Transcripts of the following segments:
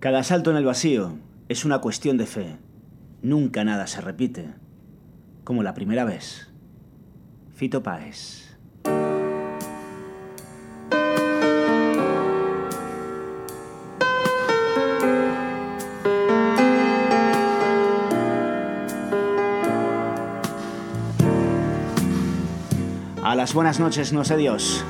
Cada salto en el vacío es una cuestión de fe. Nunca nada se repite. Como la primera vez. Fito Páez. A las buenas noches, no sé Dios.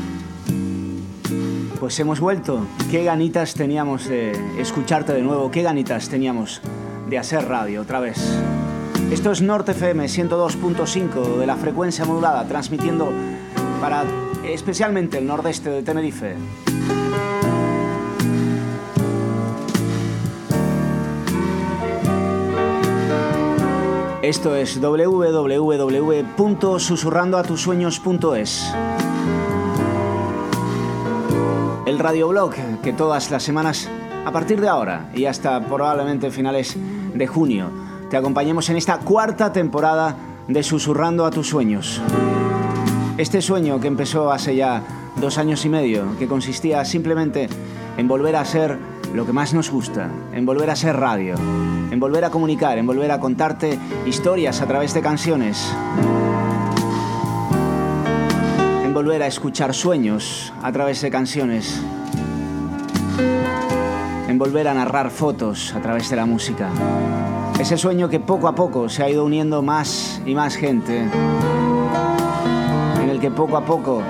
Pues hemos vuelto. Qué ganitas teníamos de escucharte de nuevo. Qué ganitas teníamos de hacer radio otra vez. Esto es Norte FM 102.5 de la frecuencia modulada, transmitiendo para especialmente el nordeste de Tenerife. Esto es www.susurrandoatusueños.es. El radioblog que todas las semanas, a partir de ahora y hasta probablemente finales de junio, te acompañemos en esta cuarta temporada de Susurrando a tus sueños. Este sueño que empezó hace ya 2 años y medio, que consistía simplemente en volver a ser lo que más nos gusta, en volver a ser radio, en volver a comunicar, en volver a contarte historias a través de canciones, en volver a escuchar sueños a través de canciones, en volver a narrar fotos a través de la música. Ese sueño que poco a poco se ha ido uniendo más y más gente, en el que poco a poco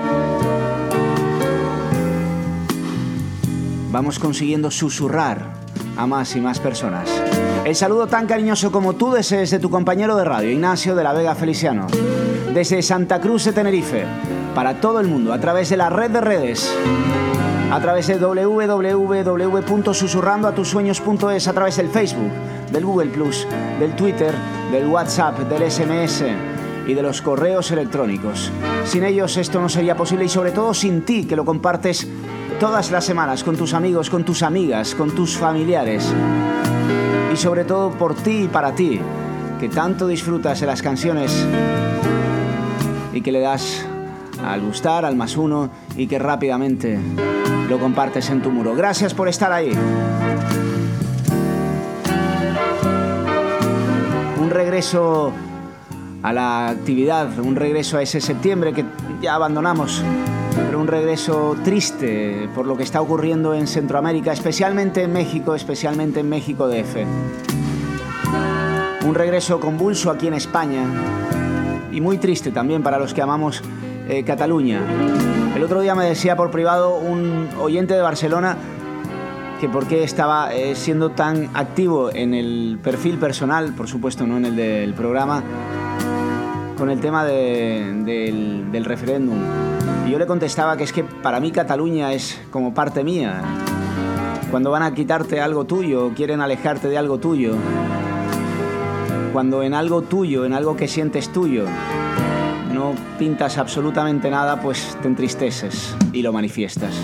vamos consiguiendo susurrar a más y más personas. El saludo tan cariñoso como tú desees de tu compañero de radio, Ignacio de la Vega Feliciano, desde Santa Cruz de Tenerife, para todo el mundo, a través de la red de redes, a través de www.susurrandoatusueños.es, a través del Facebook, del Google+, del Twitter, del WhatsApp, del SMS y de los correos electrónicos. Sin ellos esto no sería posible, y sobre todo sin ti, que lo compartes todas las semanas con tus amigos, con tus amigas, con tus familiares. Y sobre todo por ti y para ti, que tanto disfrutas de las canciones y que le das al gustar, al +1, y que rápidamente lo compartes en tu muro. Gracias por estar ahí. Un regreso a la actividad, un regreso a ese septiembre que ya abandonamos, pero un regreso triste por lo que está ocurriendo en Centroamérica, especialmente en México DF. Un regreso convulso aquí en España y muy triste también para los que amamos Cataluña. El otro día me decía por privado un oyente de Barcelona que por qué estaba siendo tan activo en el perfil personal, por supuesto no en el del programa, con el tema del referéndum. Y yo le contestaba que es que para mí Cataluña es como parte mía. Cuando van a quitarte algo tuyo, quieren alejarte de algo tuyo. Cuando en algo tuyo, en algo que sientes tuyo, no pintas absolutamente nada, pues te entristeces y lo manifiestas.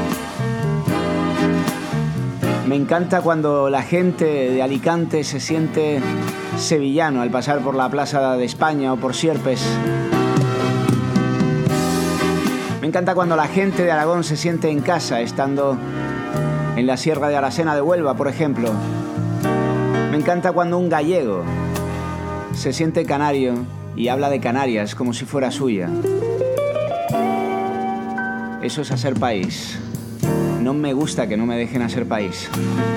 Me encanta cuando la gente de Alicante se siente sevillano al pasar por la Plaza de España o por Sierpes. Me encanta cuando la gente de Aragón se siente en casa estando en la Sierra de Aracena de Huelva, por ejemplo. Me encanta cuando un gallego se siente canario y habla de Canarias como si fuera suya. Eso es hacer país. No me gusta que no me dejen hacer país.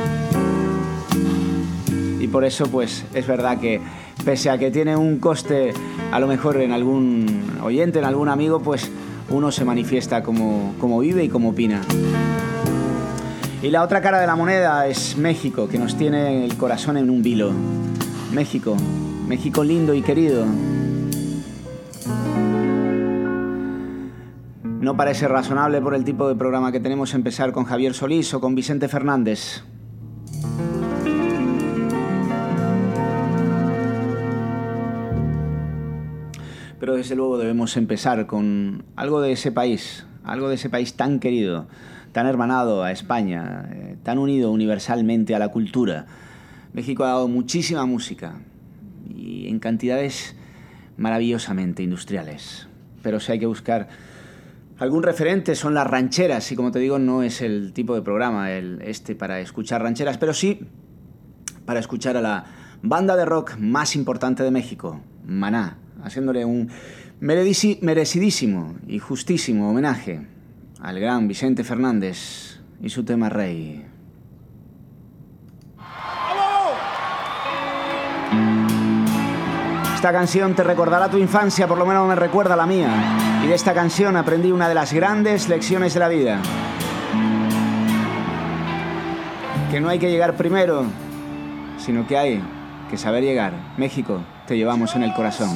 Y por eso, pues, es verdad que pese a que tiene un coste, a lo mejor en algún oyente, en algún amigo, pues uno se manifiesta como vive y como opina. Y la otra cara de la moneda es México, que nos tiene el corazón en un vilo. México lindo y querido. No parece razonable por el tipo de programa que tenemos empezar con Javier Solís o con Vicente Fernández. Pero desde luego debemos empezar con algo de ese país tan querido, tan hermanado a España, tan unido universalmente a la cultura. México ha dado muchísima música y en cantidades maravillosamente industriales. Pero si hay que buscar Algún referente son las rancheras, y como te digo, no es el tipo de programa para escuchar rancheras, pero sí para escuchar a la banda de rock más importante de México, Maná, haciéndole un merecidísimo y justísimo homenaje al gran Vicente Fernández y su tema Rey. Esta canción te recordará tu infancia, por lo menos me recuerda la mía. Y de esta canción aprendí una de las grandes lecciones de la vida. Que no hay que llegar primero, sino que hay que saber llegar. México, te llevamos en el corazón.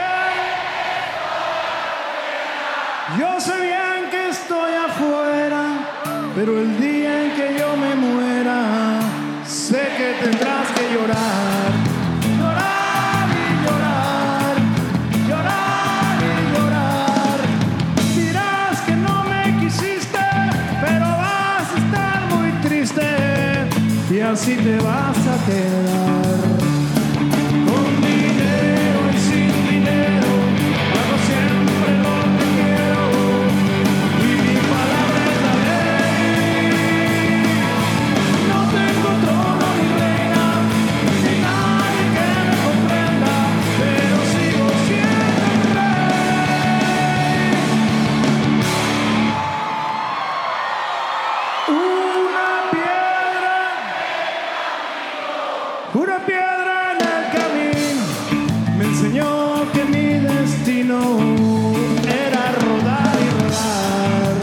Yo sé bien que estoy afuera, pero el día en que yo me muera, sé que tendrás que llorar. Llorar y llorar, llorar y llorar. Dirás que no me quisiste, pero vas a estar muy triste y así te vas a quedar. Con dinero y sin dinero, hago siempre lo que quiero y mi palabra es la ley. No tengo trono ni reina, ni nadie que me comprenda, pero sigo siendo el rey. Una piedra en el camino me enseñó que mi destino era rodar y rodar.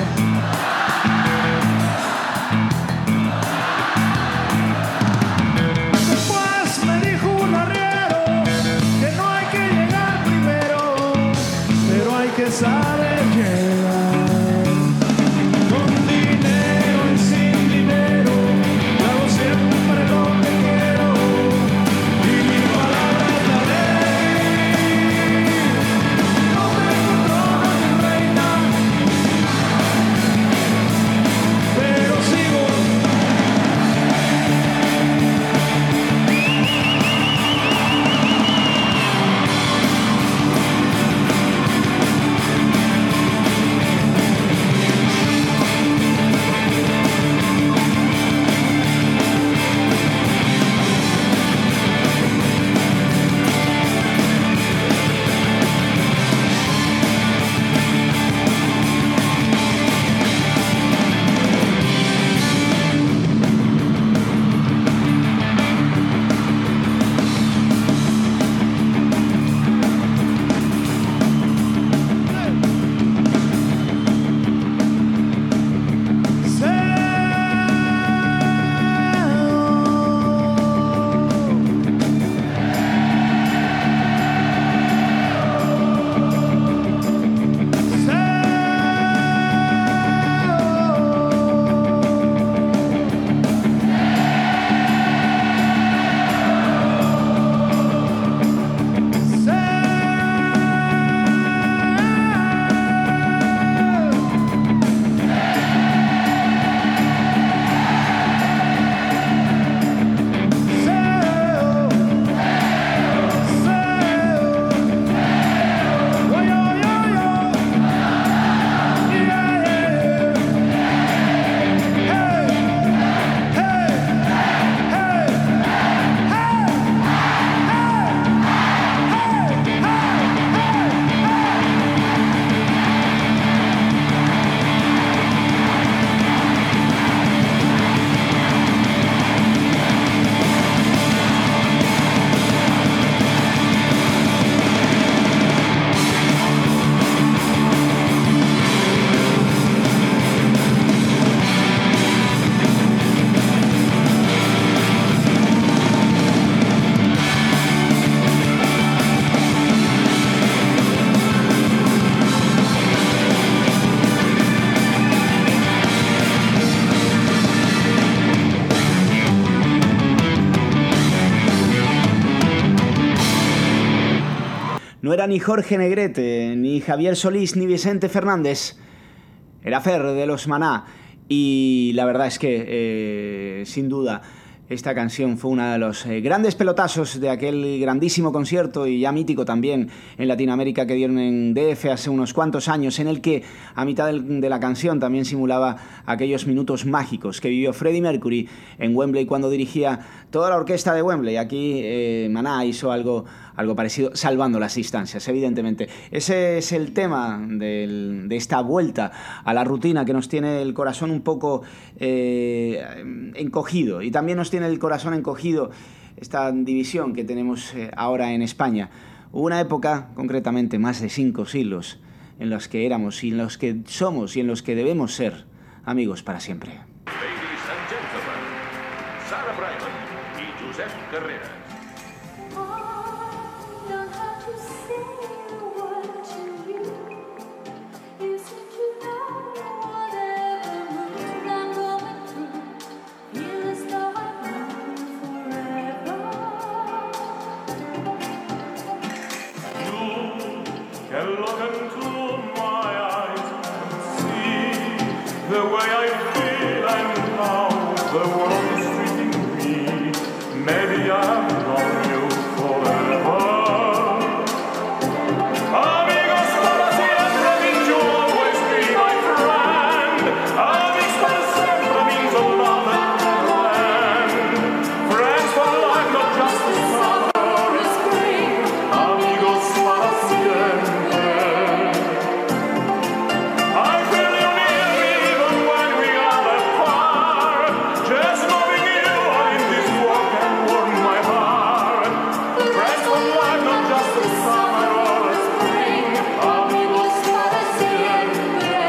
Después me dijo un arriero que no hay que llegar primero, pero hay que saber llegar. Con dinero y sin dinero, hago siempre lo que quiero y mi palabra es la ley. No tengo trono ni reina, pero sigo. No era ni Jorge Negrete, ni Javier Solís, ni Vicente Fernández. Era Fer de los Maná. Y la verdad es que, sin duda, Esta canción fue uno de los grandes pelotazos de aquel grandísimo concierto y ya mítico también en Latinoamérica que dieron en DF hace unos cuantos años, en el que a mitad de la canción también simulaba aquellos minutos mágicos que vivió Freddie Mercury en Wembley cuando dirigía toda la orquesta de Wembley. Aquí Maná hizo algo parecido, salvando las distancias, evidentemente. Ese es el tema de esta vuelta a la rutina que nos tiene el corazón un poco encogido, y también nos tiene el corazón encogido esta división que tenemos ahora en España. Hubo una época, concretamente más de 5 siglos, en los que éramos y en los que somos y en los que debemos ser amigos para siempre. Ladies and gentlemen, Sarah Brightman y Josep Carreras. The way I feel and how the world is treating me. Maybe I've known you forever. Amigos para siempre means you'll always be my friend. Amigos para siempre means a love that never ends. Friends for life, not just the summer or the spring. Amigos para siempre. I feel you near me even when we are apart. Just knowing you are in this world can warm my heart. Friends for life, not just the summer or the spring. Amigos para siempre.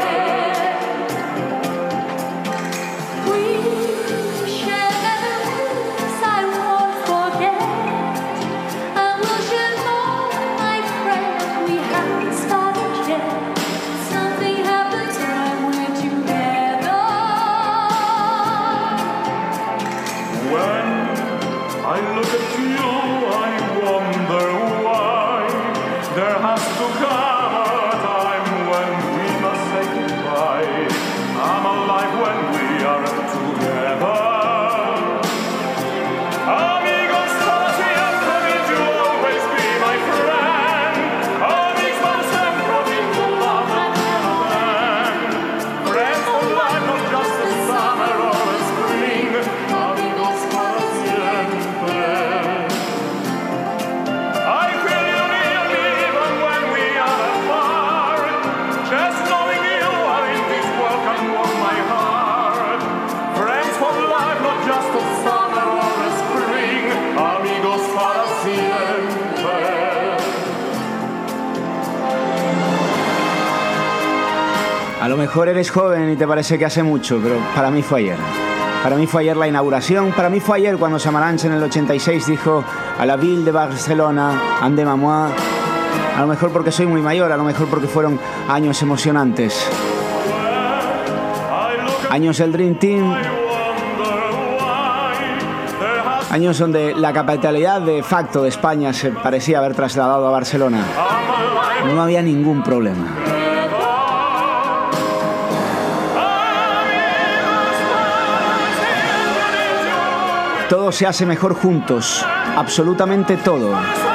We share memories I won't forget. I will share more, my friend. We haven't started yet. Something happens when we're together. When I look at you, I wonder why. There has to come a time when we must say goodbye. I'm alive when we are together. Amigos para siempre means you'll always be my friend. Amigos para siempre means a love that never ends. Friends for life, not just the summer or the spring. Amigos para siempre. I feel you near me even when we are apart. Just knowing you are in this world can warm my heart. Friends for life, not just the summer or the spring. Amigos para siempre. A lo mejor eres joven y te parece que hace mucho, pero para mí fue ayer. Para mí fue ayer la inauguración, para mí fue ayer cuando Samaranch en el 86 dijo a la Ville de Barcelona, andez-moi. A lo mejor porque soy muy mayor, a lo mejor porque fueron años emocionantes. Años del Dream Team, años donde la capitalidad de facto de España se parecía haber trasladado a Barcelona. No había ningún problema. Todo se hace mejor juntos, absolutamente todo.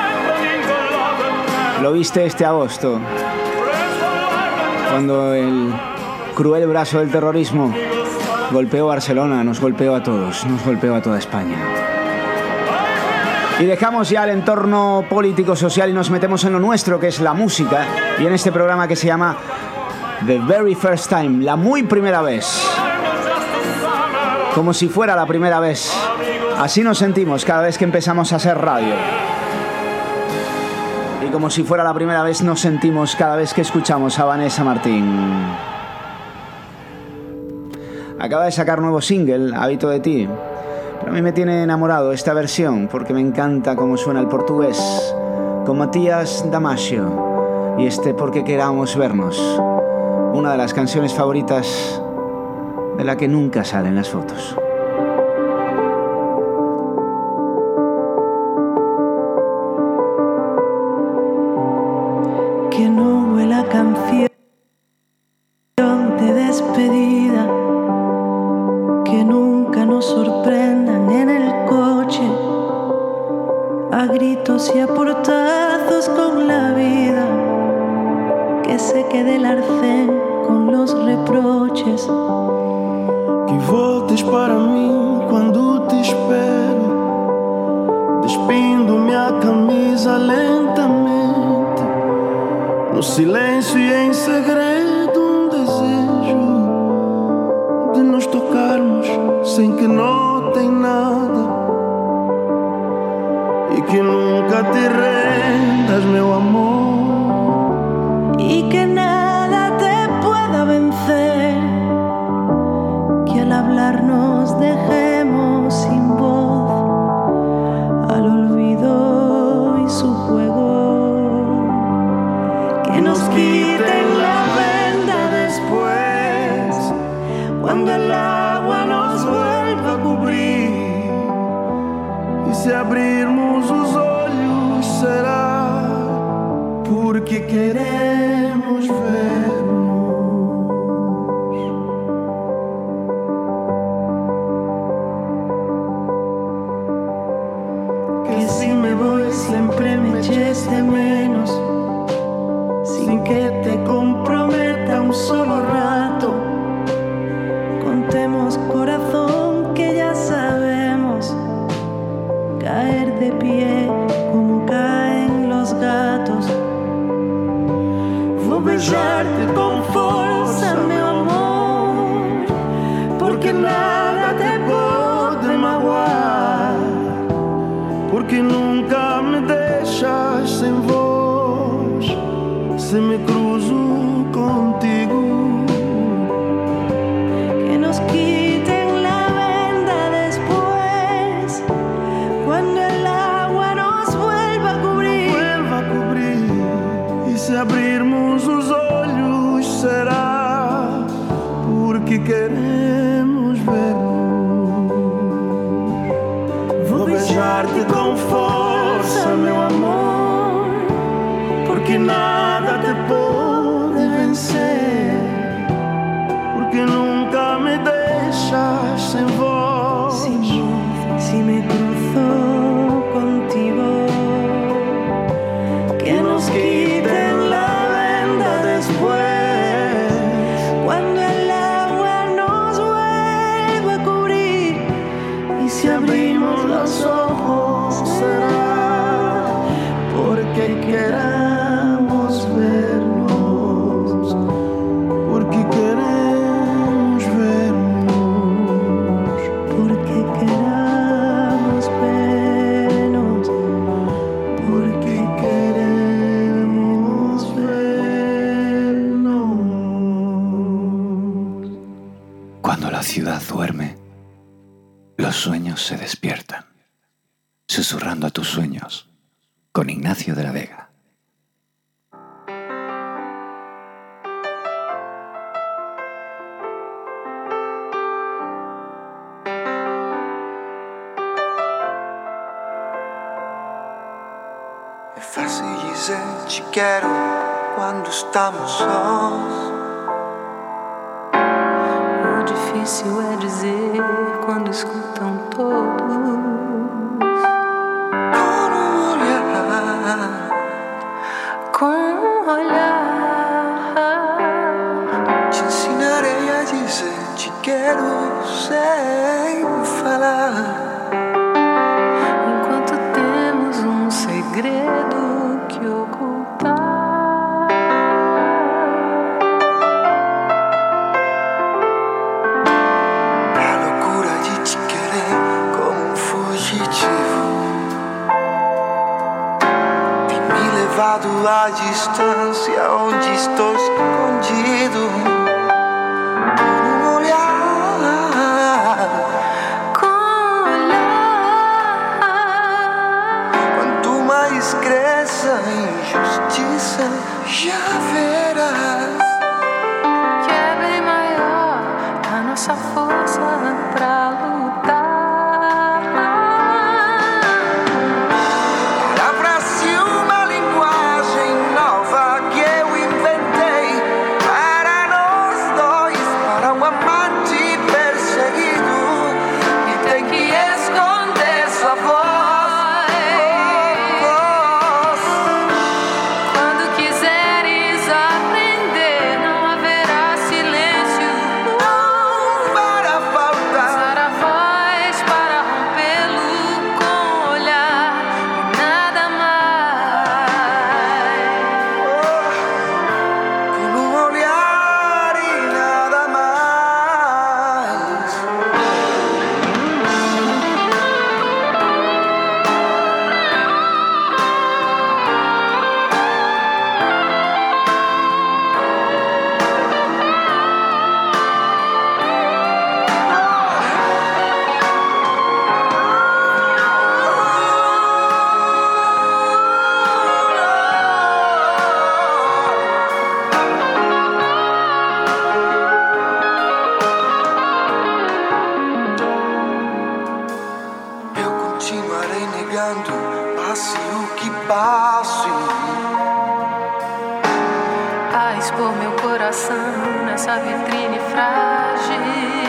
Lo viste este agosto, cuando el cruel brazo del terrorismo golpeó Barcelona, nos golpeó a todos, nos golpeó a toda España. Y dejamos ya el entorno político-social y nos metemos en lo nuestro, que es la música, y en este programa que se llama The Very First Time, la muy primera vez. Como si fuera la primera vez. Así nos sentimos cada vez que empezamos a hacer radio. Y como si fuera la primera vez nos sentimos cada vez que escuchamos a Vanessa Martín. Acaba de sacar nuevo single, Hábito de ti. Pero a mí me tiene enamorado esta versión porque me encanta cómo suena el portugués, con Matías Damasio. Y Porque queramos vernos. Una de las canciones favoritas de la que nunca salen las fotos. Que no huela a canción de despedida, que nunca nos sorprendan en el a gritos y a portazos con la vida, que se quede el arcén con los reproches. Que voltes para mim quando te espero, despindo minha camisa lentamente, no silêncio e em segredo um desejo de nos tocarmos sem que notem nada, e que nunca te rendas, meu amor, Y que nada te pueda vencer, que al hablar nos dejemos sin voz al olvido y su juego, que nos quiten la venda después, cuando el agua nos vuelva a cubrir, e se abrirmos os olhos será porque queremos vernos. que si me voy siempre me eches de menos, sin que te comprometa un solo rato. Contemos, corazón, que ya sabemos caer de pie como caen los gatos. Vou beijarte con forza, meu amor, porque nada te pode magoar, Porque nunca me deixas sem voz, se me cruzo contigo. que nos quiten la venda después, cuando el agua nos vuelva a cubrir. Vuelva a cobrir, e se abrirmos os olhos será porque queremos vernos. Vou beijar-te com força, meu amor, porque nada te pode vencer, porque nunca me deixas sem voz. Sin voz, si me cruzo contigo, que nos quiten la venda después, cuando el agua nos vuelva a cubrir, y si abrimos los ojos será porque queramos vernos, Porque queremos vernos. porque queramos vernos, Porque queremos vernos. Cuando la ciudad duerme, los sueños se despiertan. Susurrando a tus sueños, con Ignacio de la Vega. É fácil dizer te quero quando estamos sós. O difícil é dizer quando escutam todos. Com um olhar, te ensinarei a dizer te quero sem falar. enquanto temos um segredo que ocultar. A loucura de te querer como um fugitivo tem me levado à distância onde estou escondido. Por um olhar, quanto mais cresça a injustiça, já verás. Que é bem maior a nossa força pra lutar. Abrace uma linguagem nova que eu inventei para nós. passando nessa vitrine frágil.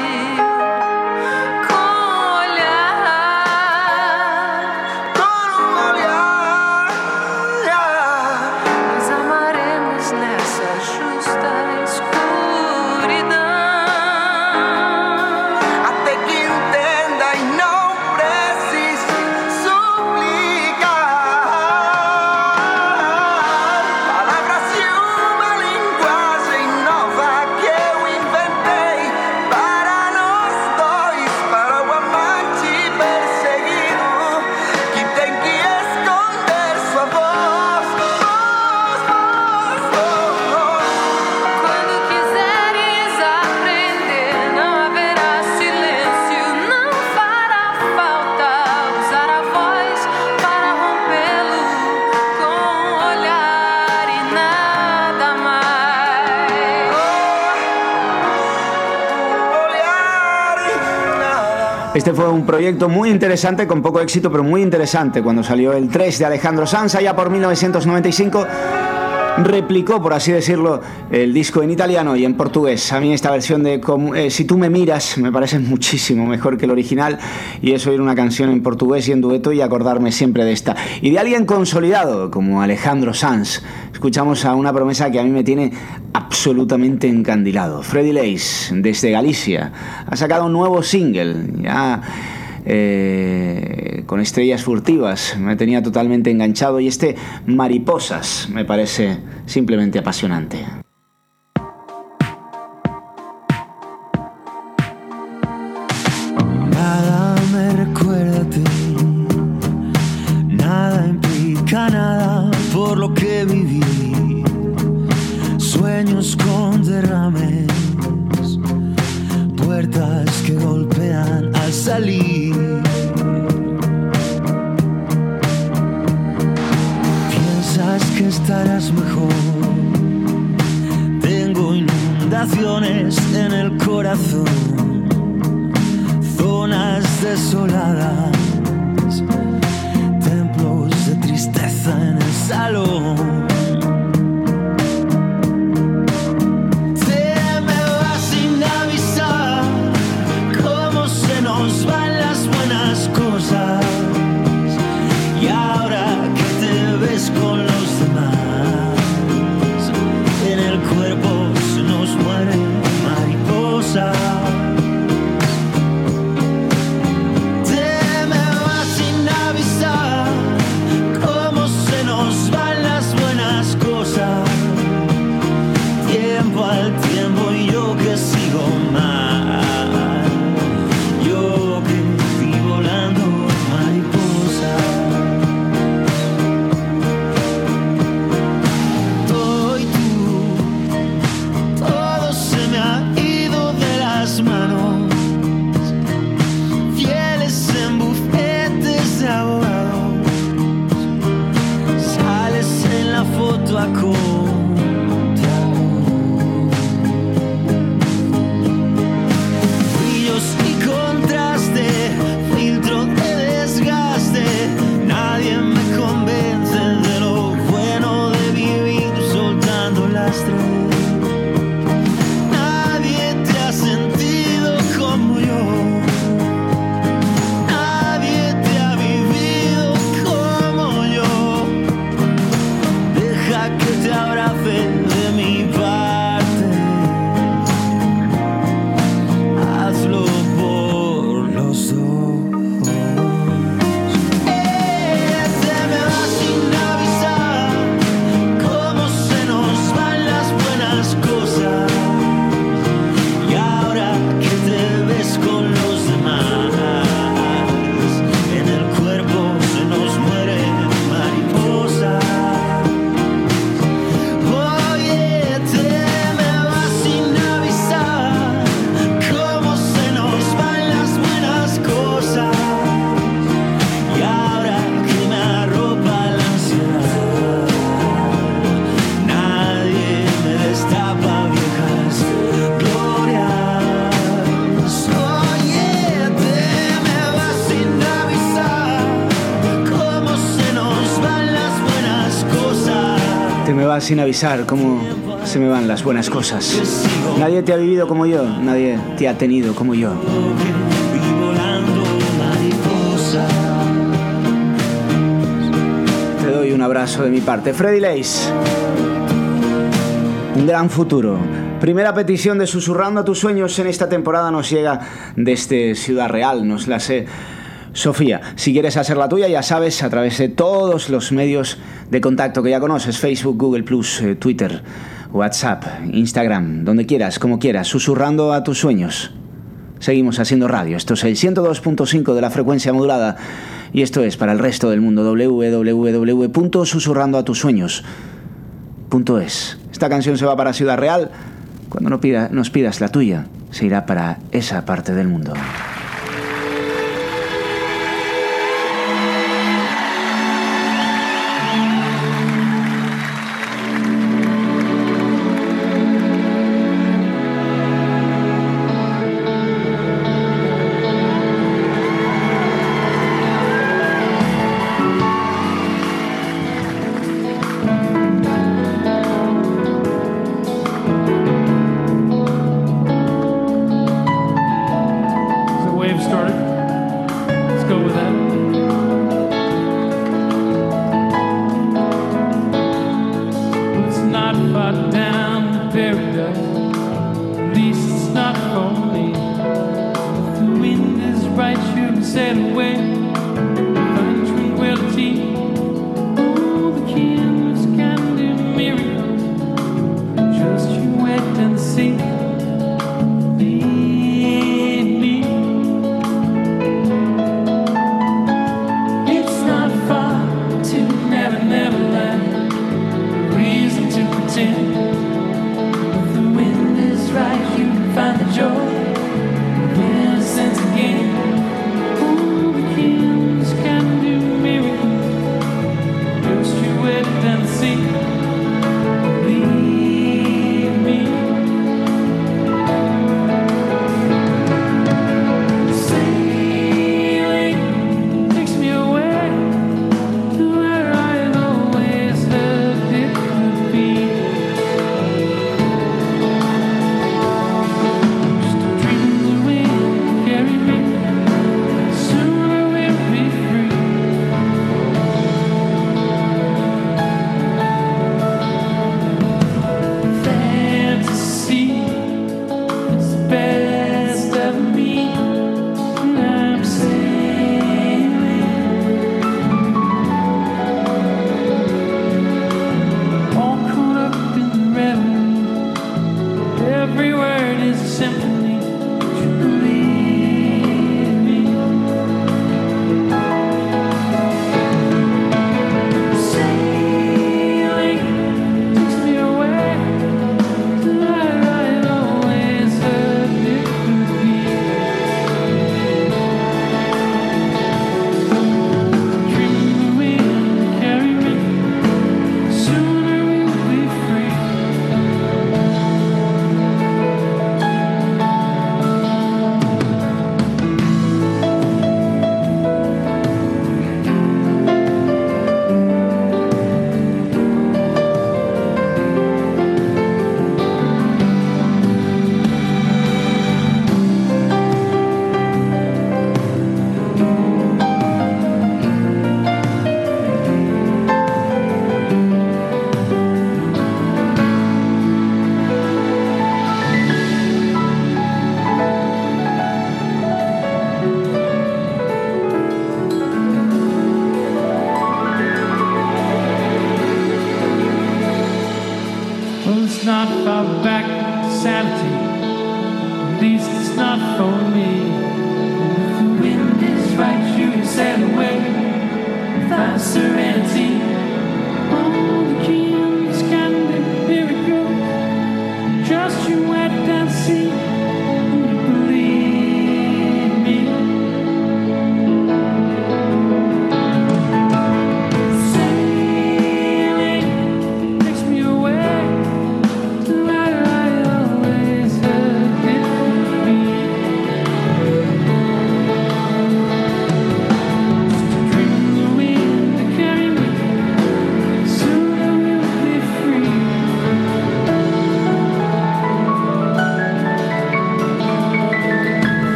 Este fue un proyecto muy interesante, con poco éxito, pero muy interesante. Cuando salió el 3 de Alejandro Sanz, allá por 1995, replicó, por así decirlo, el disco en italiano y en portugués. A mí esta versión de Si tú me miras me parece muchísimo mejor que el original, y es oír una canción en portugués y en dueto y acordarme siempre de esta. Y de alguien consolidado como Alejandro Sanz, escuchamos a una promesa que a mí me tiene absolutamente encandilado. Freddy Leis, desde Galicia, ha sacado un nuevo single, ya con Estrellas Furtivas, me tenía totalmente enganchado, y este Mariposas me parece simplemente apasionante. Nada me recuerda a ti, nada implica nada por lo que viví. Sueños con derrames, puertas que golpean al salir. Piensas que estarás mejor. Tengo inundaciones en el corazón, zonas desoladas, templos de tristeza en el salón. Nos van las buenas cosas, y ahora que te ves con los demás, en el cuerpo se nos mueren mariposas. Te me vas sin avisar cómo se nos van las buenas cosas. Tiempo al tiempo y yo que sigo mal. Sin avisar, cómo se me van las buenas cosas. Nadie te ha vivido como yo, nadie te ha tenido como yo. Y volando mariposa. Te doy un abrazo de mi parte. Freddy Lace. Un gran futuro. Primera petición de Susurrando a tus sueños en esta temporada nos llega desde Ciudad Real. Nos la hace Sofía. Si quieres hacer la tuya, ya sabes, a través de todos los medios de contacto que ya conoces: Facebook, Google+, Twitter, WhatsApp, Instagram, donde quieras, como quieras. Susurrando a tus sueños. Seguimos haciendo radio. Esto es el 102.5 de la frecuencia modulada. Y esto es para el resto del mundo: www.susurrandoatusueños.es. Esta canción se va para Ciudad Real. Cuando nos pidas la tuya, se irá para esa parte del mundo.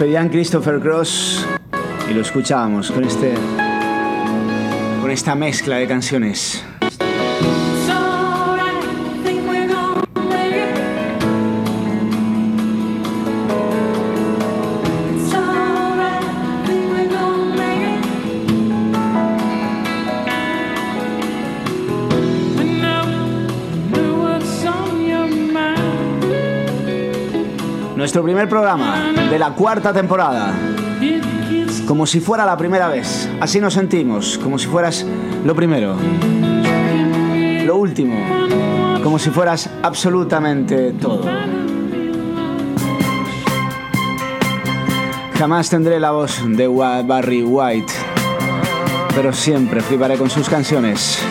pedían Christopher Cross y lo escuchábamos con esta mezcla de canciones. Nuestro primer programa de la 4ª temporada. Como si fuera la primera vez. Así nos sentimos, como si fueras lo primero. Lo último, como si fueras absolutamente todo. Jamás tendré la voz de Barry White, pero siempre fliparé con sus canciones.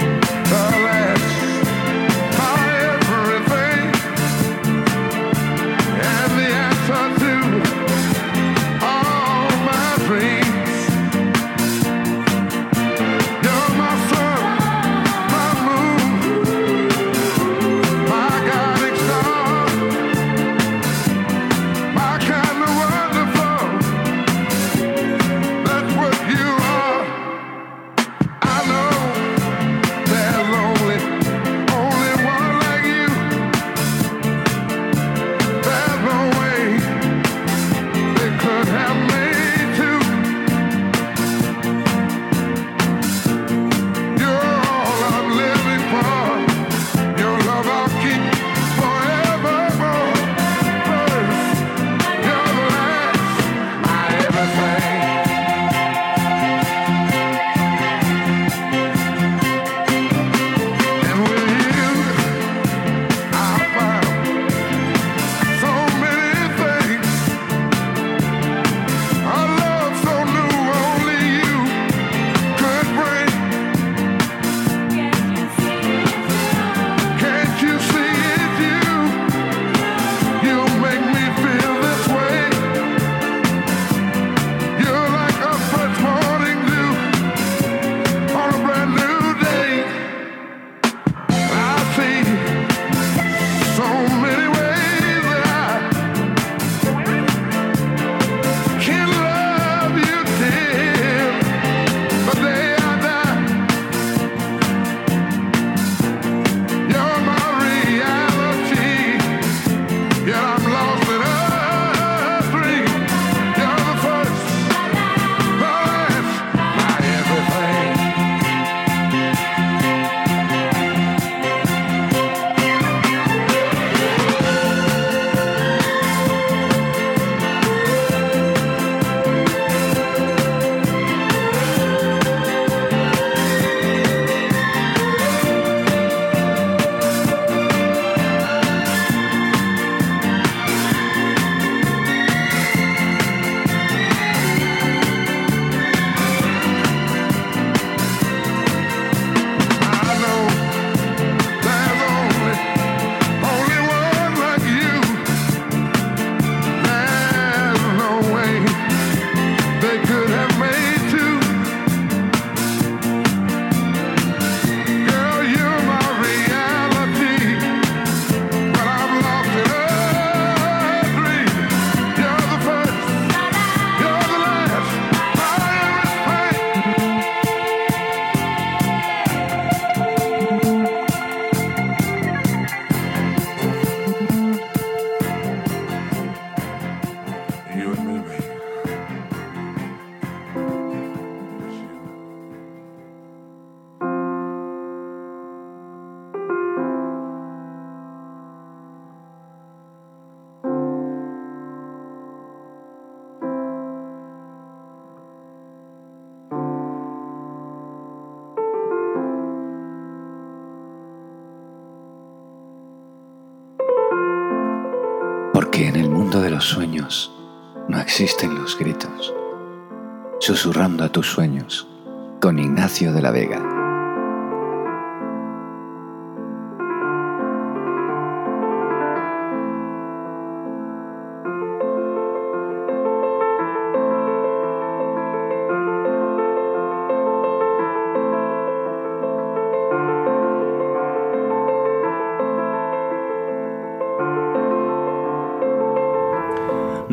Porque en el mundo de los sueños no existen los gritos. Susurrando a tus sueños, con Ignacio de la Vega.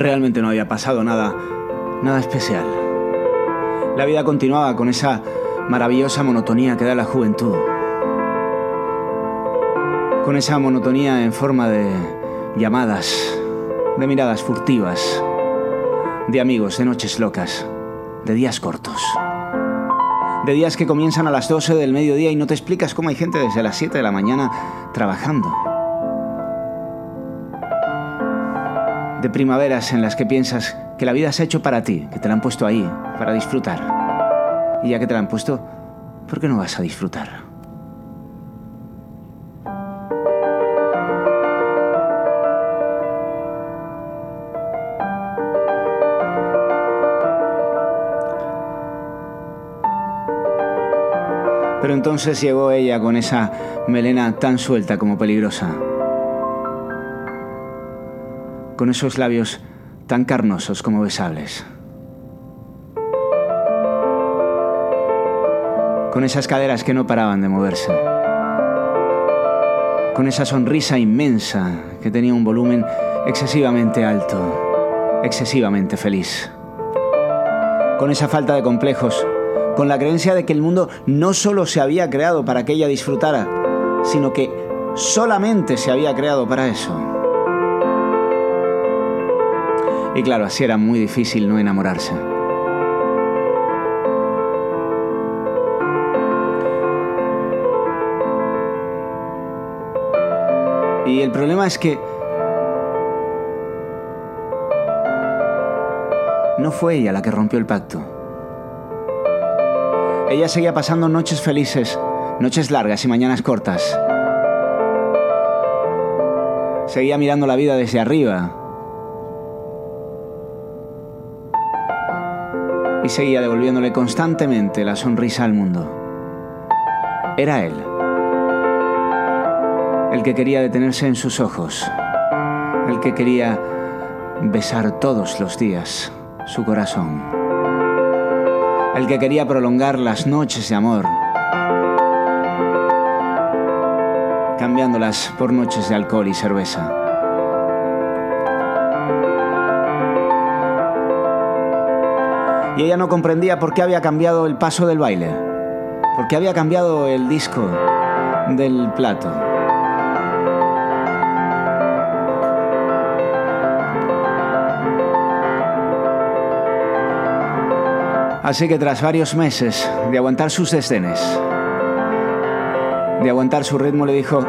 Realmente no había pasado nada especial. La vida continuaba con esa maravillosa monotonía que da la juventud. Con esa monotonía en forma de llamadas, de miradas furtivas, de amigos, de noches locas, de días cortos. De días que comienzan a las 12 del mediodía y no te explicas cómo hay gente desde las 7 de la mañana trabajando. De primaveras en las que piensas que la vida se ha hecho para ti, que te la han puesto ahí, para disfrutar. Y ya que te la han puesto, ¿por qué no vas a disfrutar? Pero entonces llegó ella con esa melena tan suelta como peligrosa, con esos labios tan carnosos como besables, con esas caderas que no paraban de moverse, con esa sonrisa inmensa que tenía un volumen excesivamente alto, excesivamente feliz, con esa falta de complejos, con la creencia de que el mundo no solo se había creado para que ella disfrutara, sino que solamente se había creado para eso. Y claro, así era muy difícil no enamorarse. Y el problema es que no fue ella la que rompió el pacto. Ella seguía pasando noches felices, noches largas y mañanas cortas. Seguía mirando la vida desde arriba. Y seguía devolviéndole constantemente la sonrisa al mundo. Era él el que quería detenerse en sus ojos, el que quería besar todos los días su corazón, el que quería prolongar las noches de amor, cambiándolas por noches de alcohol y cerveza. Y ella no comprendía por qué había cambiado el paso del baile, por qué había cambiado el disco del plato. Así que tras varios meses de aguantar sus desdenes, de aguantar su ritmo, le dijo: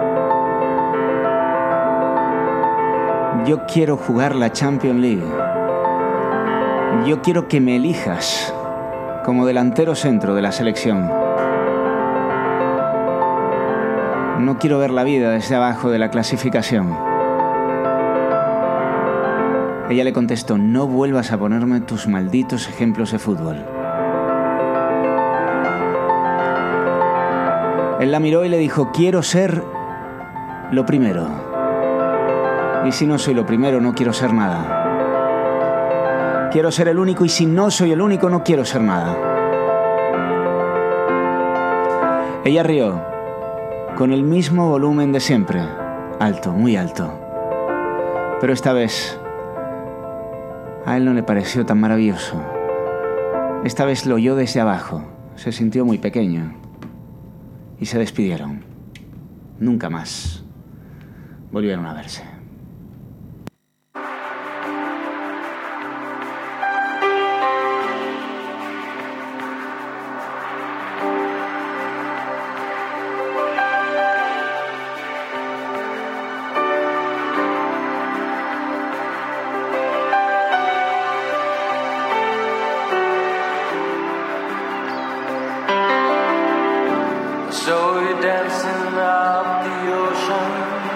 yo quiero jugar la Champions League. Yo quiero que me elijas como delantero centro de la selección. No quiero ver la vida desde abajo de la clasificación. Ella le contestó: no vuelvas a ponerme tus malditos ejemplos de fútbol. Él la miró y le dijo: quiero ser lo primero. Y si no soy lo primero, no quiero ser nada. Quiero ser el único y si no soy el único, no quiero ser nada. Ella rió con el mismo volumen de siempre, alto, muy alto. Pero esta vez a él no le pareció tan maravilloso. Esta vez lo oyó desde abajo, se sintió muy pequeño y se despidieron. Nunca más volvieron a verse. So you're dancing up the ocean,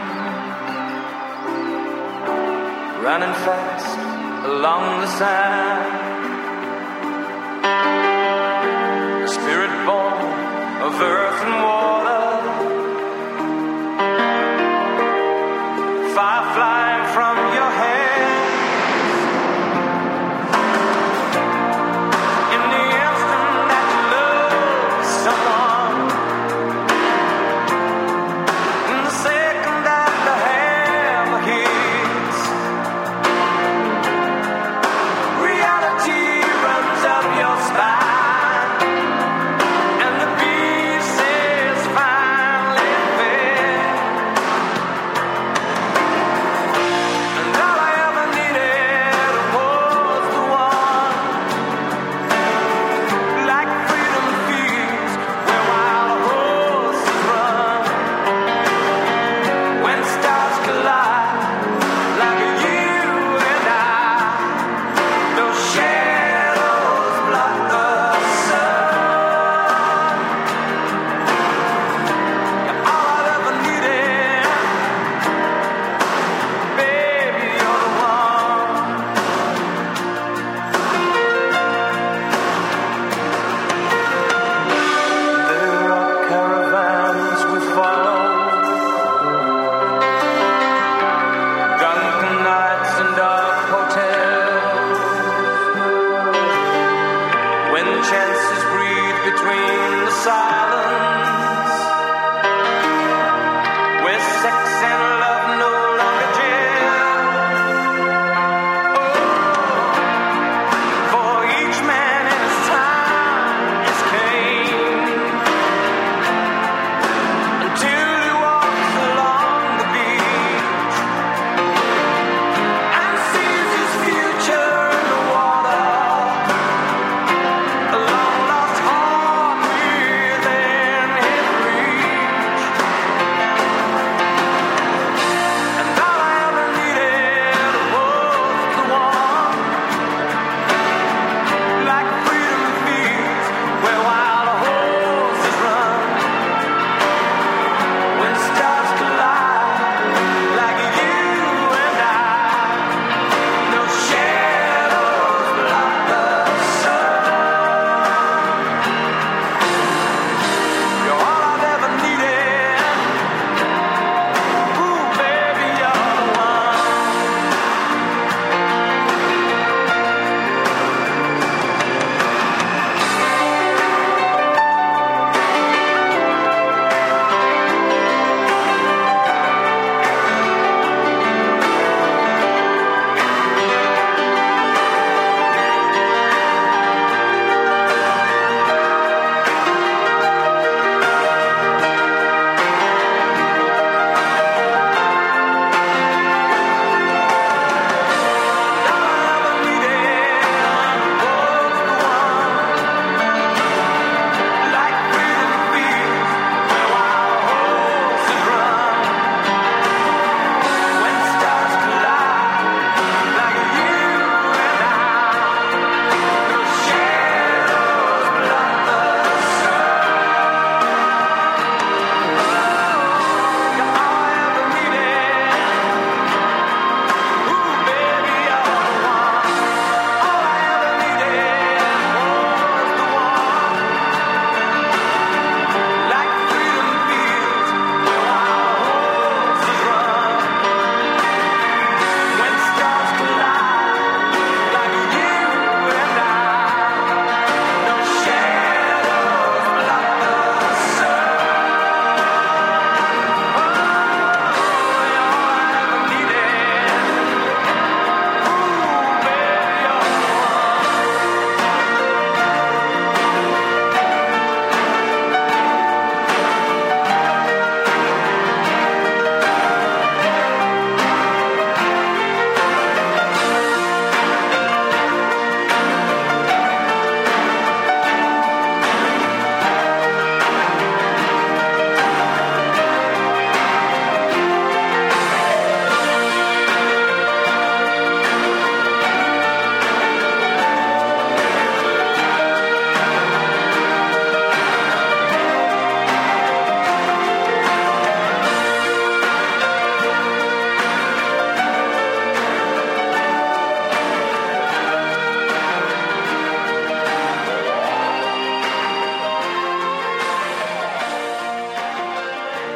running fast along the sand, a spirit born of earth and water, fire flying from your hands. In the instant that you love someone, in the second that the hammer hits,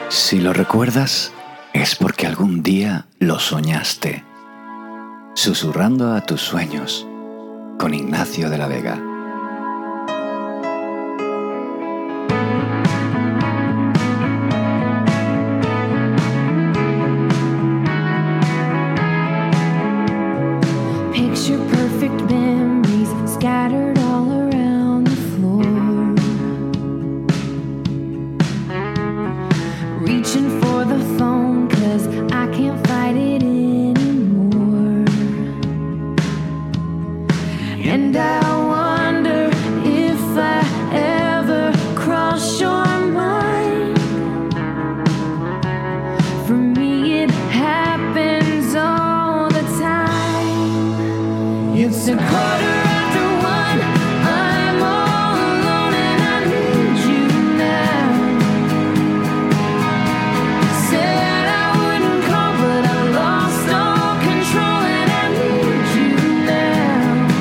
Si lo recuerdas, es porque algún día lo soñaste. Susurrando a tus sueños, con Ignacio de la Vega. Picture perfect memories scattered all around the floor. Reaching for the phone 'cause I can't fight it anymore. And I wonder if I ever cross your mind. For me it happens all the time. It's a quarter after one, I'm all alone and I need you now. Said I wouldn't call but I lost all control and I need you now.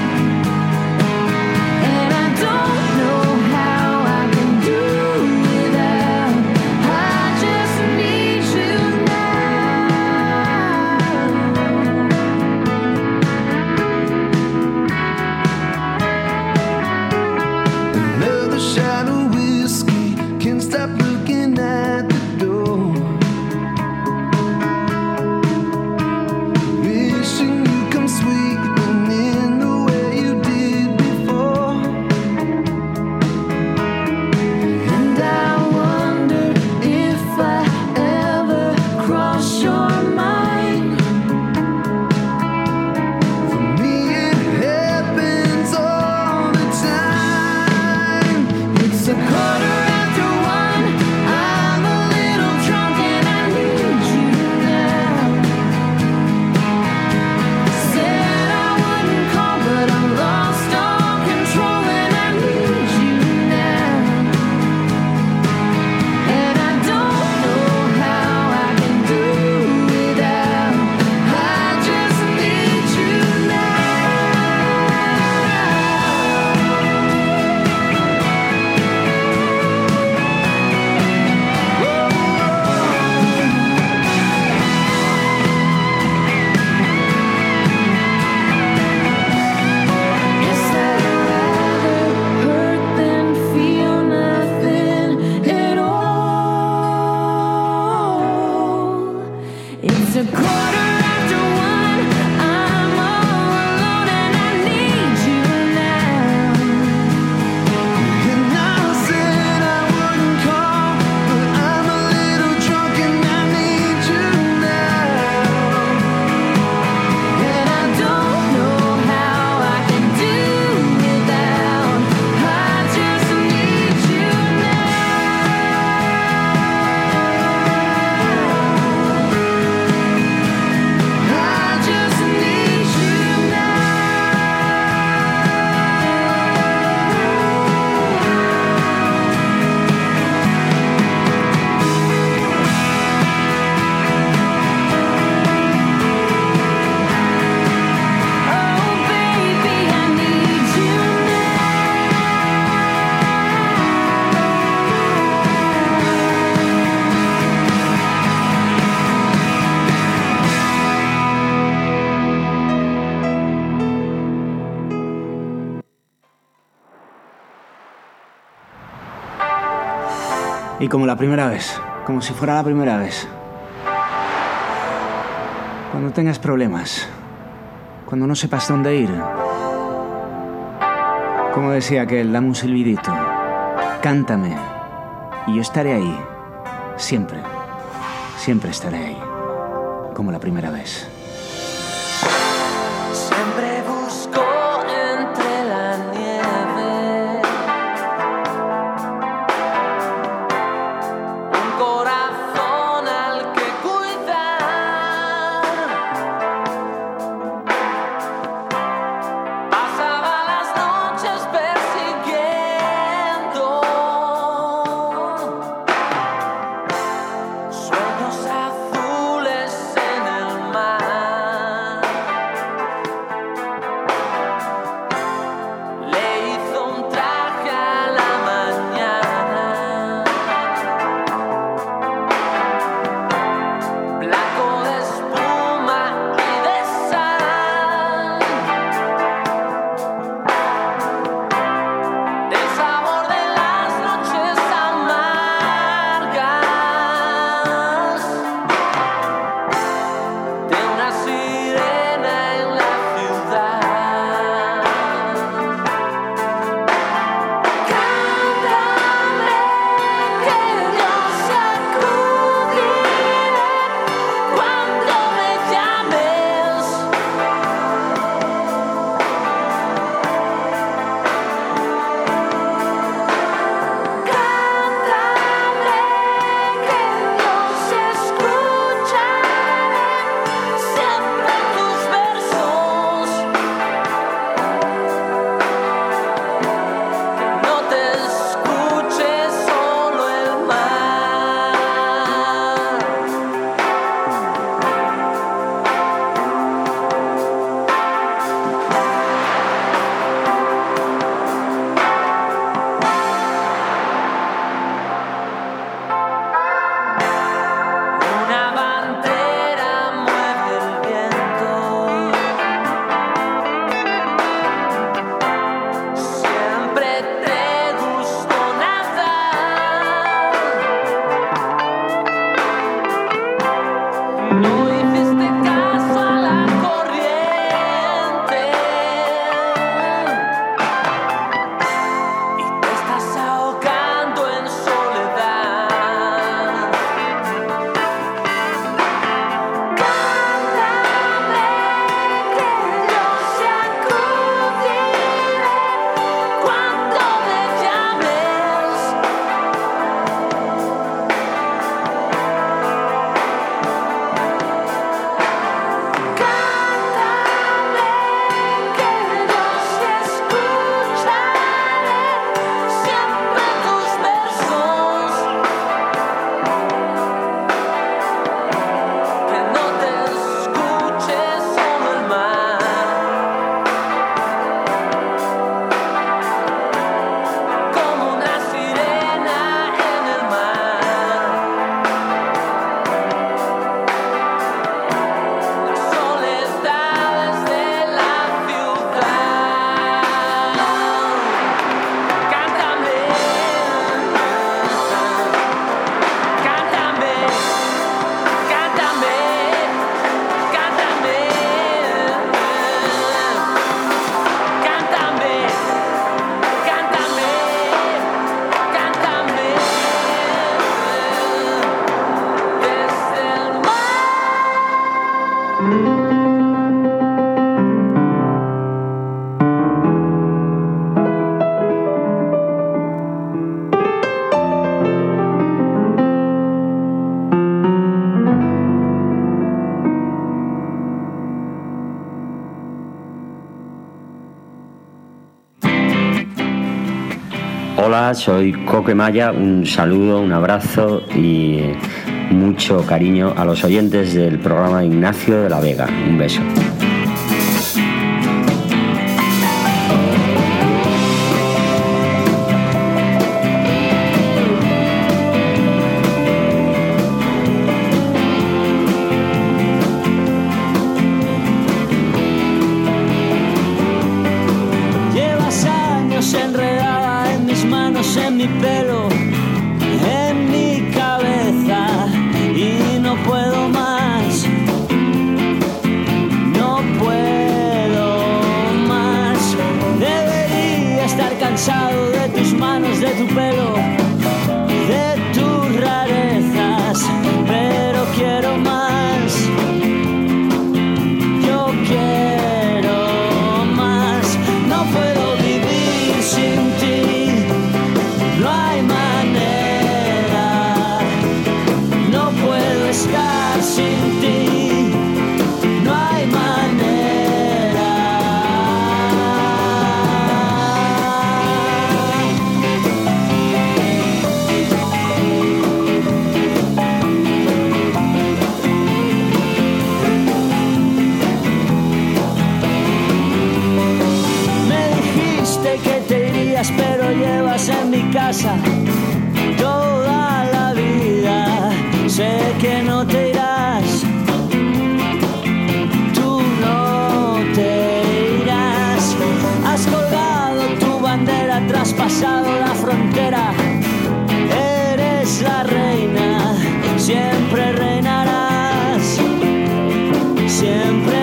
And I don't know how I can do without, I just need you Another shot of whiskey, can't stop looking at the door. Wishing you come sweeping in the way you did before. And I wonder if I ever cross your mind. For me it happens all the time. It's a quarter after one, I'm a little drunk and I need you now. Said I wouldn't call but I lost all control and I need you now. And I don't know how I can do without, I just need you Guess I'd rather hurt than feel nothing at all. It's a quarter after one, I'm all alone and I need you now. And I said I wouldn't call, but I'm a little drunk and I need you now. And I don't know how I can do without, I just need you I just need you Oh baby, I need you Y como la primera vez, como si fuera la primera vez. Cuando tengas problemas, cuando no sepas dónde ir. Como decía aquel, dame un silbidito, cántame y yo estaré ahí, siempre, siempre estaré ahí, como la primera vez. Siempre busco entre la nieve un corazón al que cuidar. Pasaba las noches persiguiendo sueños azules en el mar. Hola, soy Coque Maya, un saludo, un abrazo y mucho cariño a los oyentes del programa Ignacio de la Vega. Un beso. En mi pelo, en mi cabeza, y no puedo más, no puedo más. Debería estar cansado de tus manos, de tu pelo, de tus rarezas, pero quiero más, yo quiero más. No puedo vivir sin ti. No hay manera, no puedo estar sin ti, no hay manera. Me dijiste que te irías, pero llevas en mi casa toda la vida. Sé que no te irás, tú no te irás. Has colgado tu bandera, traspasado la frontera. Eres la reina, siempre reinarás, siempre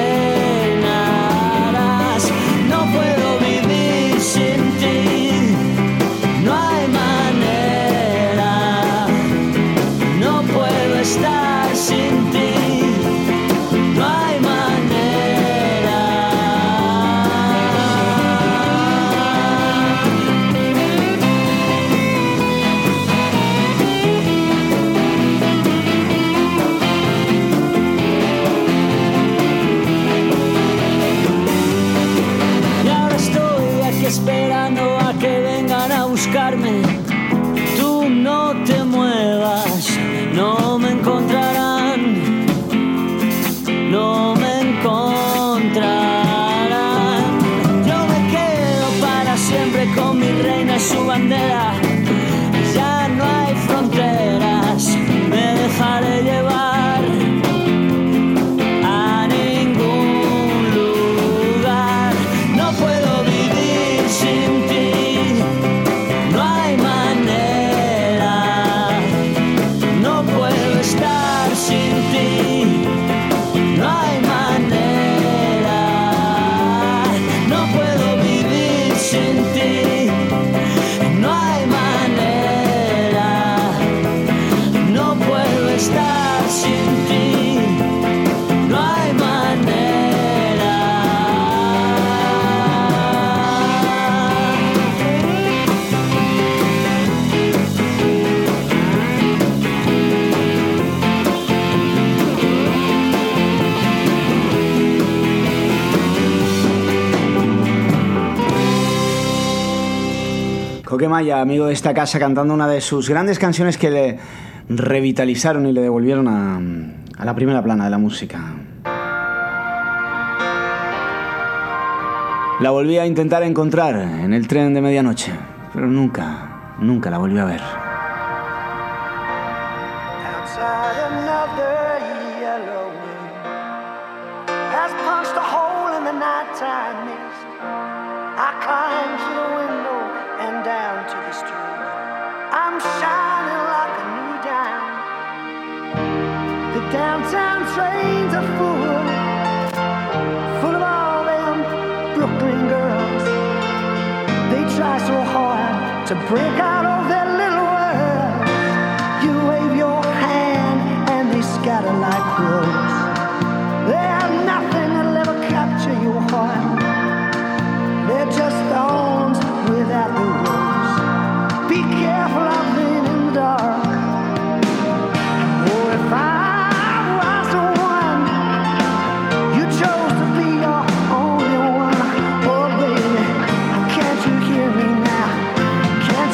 reinarás. No puedo vivir sin ti. No hay manera, no puedo estar sin ti, no hay manera. Y ahora estoy aquí esperando a que vengan a buscarme. Tú no te muevas, no me encontrarán, no me encontrarán. Yo me quedo para siempre con mi reina y su bandera. Ya no hay fronteras, me dejaré llevar a ningún lugar. No puedo vivir sin ti. No hay manera, no puedo estar sin ti, no hay manera, no puedo vivir sin ti, no hay manera, no puedo estar sin ti, no hay manera. Coque Maya, amigo de esta casa, cantando una de sus grandes canciones que le revitalizaron y le devolvieron a la primera plana de la música. La volví a intentar encontrar en el tren de medianoche, pero nunca la volví a ver. Outside another yellow moon has punched a hole in the nighttime mist. I climb through the window and down to the street. I'm shining like a new dime. The downtown trains are full of all them Brooklyn girls. They try so hard to break out of their little world. You wave your hand and they scatter like crows. They have nothing that'll ever capture your heart. They're just thorns without the rose. Be careful of them in the dark. Oh, if I was the one you chose to be your only one. Oh, baby, can't you hear me now? Can't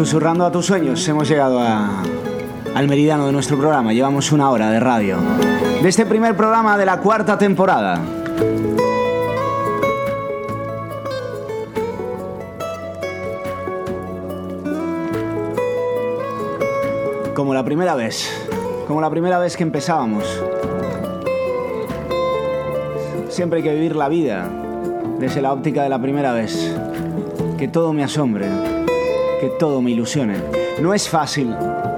Susurrando a tus sueños, hemos llegado al meridiano de nuestro programa. Llevamos 1 hora de radio. De este primer programa de la 4ª temporada. Como la primera vez que empezábamos. Siempre hay que vivir la vida desde la óptica de la primera vez. Que todo me asombre, que todo me ilusione. No es fácil,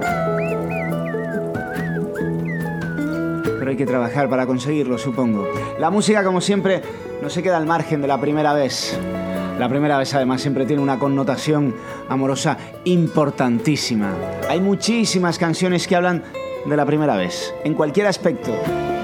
pero hay que trabajar para conseguirlo, supongo. La música, como siempre, no se queda al margen de la primera vez. La primera vez, además, siempre tiene una connotación amorosa importantísima. Hay muchísimas canciones que hablan de la primera vez, en cualquier aspecto.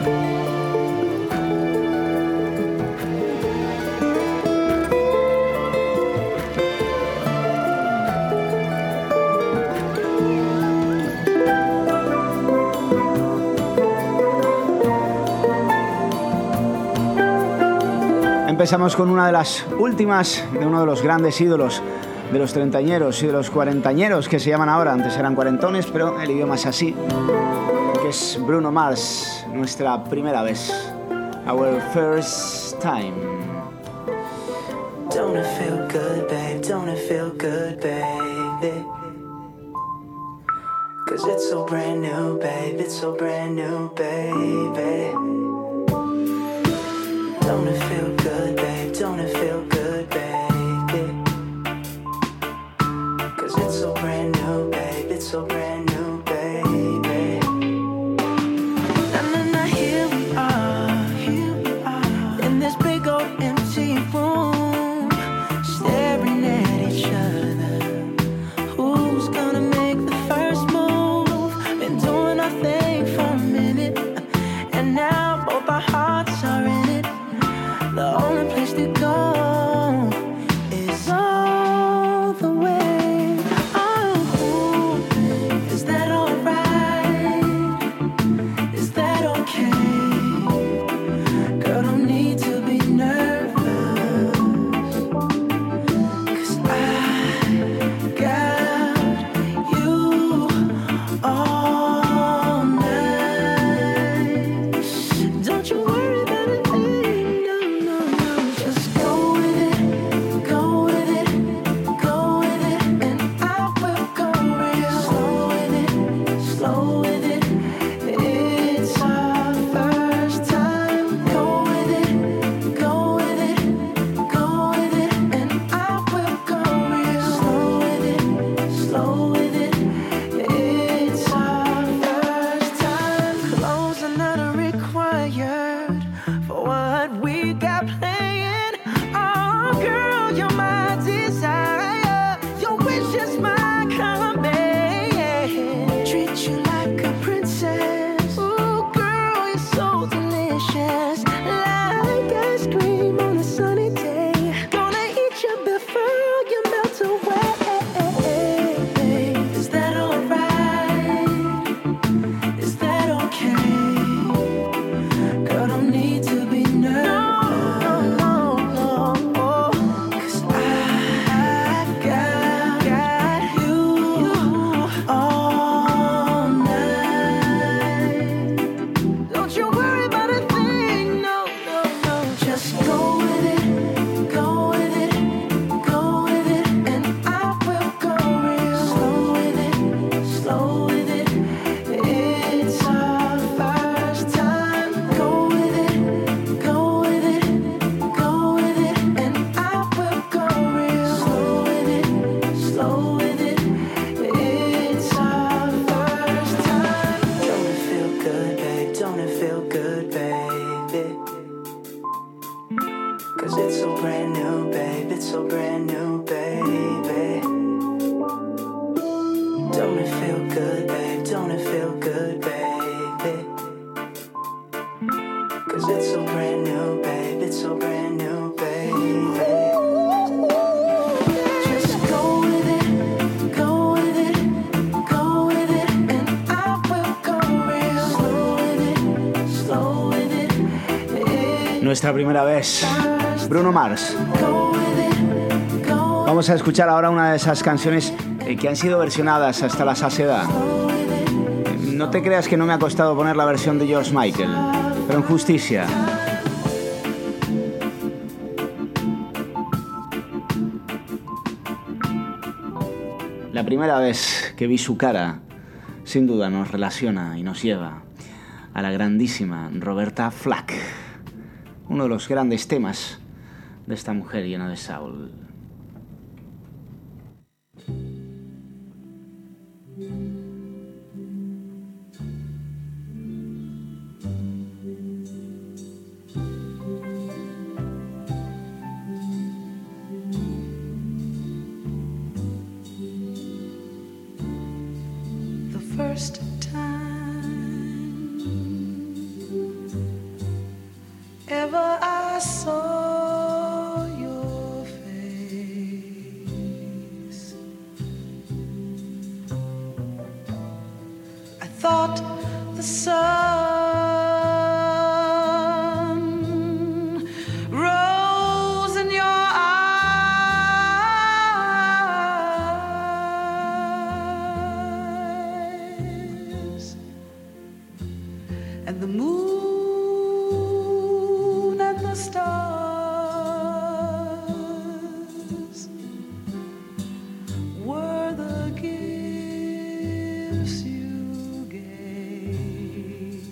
Empezamos con una de las últimas de uno de los grandes ídolos de los treintañeros y de los cuarentañeros, que se llaman ahora. Antes eran cuarentones, pero el idioma es así, que es Bruno Mars, nuestra primera vez. Our first time. Don't it feel good, babe? Don't it feel good, baby? 'Cause it's so brand new, babe. It's so brand new, baby. Don't it feel good, babe? Don't it feel good, baby? 'Cause it's so brand new, babe. It's so brand new, baby. And then here we are, in this big old empty room, staring at each other. Who's gonna make the first move? Been doing our thing for a minute, and now both our hearts are in it. The only place to go is all the way. Oh, is that alright? Is that okay? Girl, don't need to be nervous, 'cause I got you all night. Don't you worry about a thing, no. Just go with it, go with it, go with it, and I will go real slow with it, slow with it. It's our first time. Go with it, go with it, go with it, and I will go real slow with it, slow with it. It's our first time. Clothes are not required for what we got playing. Oh, girl, you're my desire. Your wish is my command. Treat you like a princess. Ooh, girl, you're so delicious. Like ice cream on a sunny day. Gonna eat you before you melt away. Is that alright? Is that okay? Girl, don't need to be nervous, no. 'Cause I've got you all night. Don't you worry about a thing, no. Just go with it, go with it, go with it, and I will go real slow with it, slow with it. It's our first time. Go with it, go with it, go with it, and I will go real slow with it, slow with it. It's our first time. Don't it feel good, babe? Don't it feel good, baby? 'Cause it's so brand new, babe. It's so brand new, baby. Don't it feel good, babe? Don't it feel good, baby? 'Cause it's so brand new, babe. It's so brand new, baby. Just go with it, go with it, go with it, and I will go real slow with it, slow with it. Nuestra primera vez, Bruno Mars. Go with it, go Vamos a escuchar ahora una de esas canciones que han sido versionadas hasta la saciedad. No te creas que no me ha costado poner la versión de George Michael, pero en justicia. La primera vez que vi su cara, sin duda nos relaciona y nos lleva a la grandísima Roberta Flack, uno de los grandes temas de esta mujer llena de soul. First time ever I saw your face, I thought the sun rose in your and the moon and the stars were the gifts you gave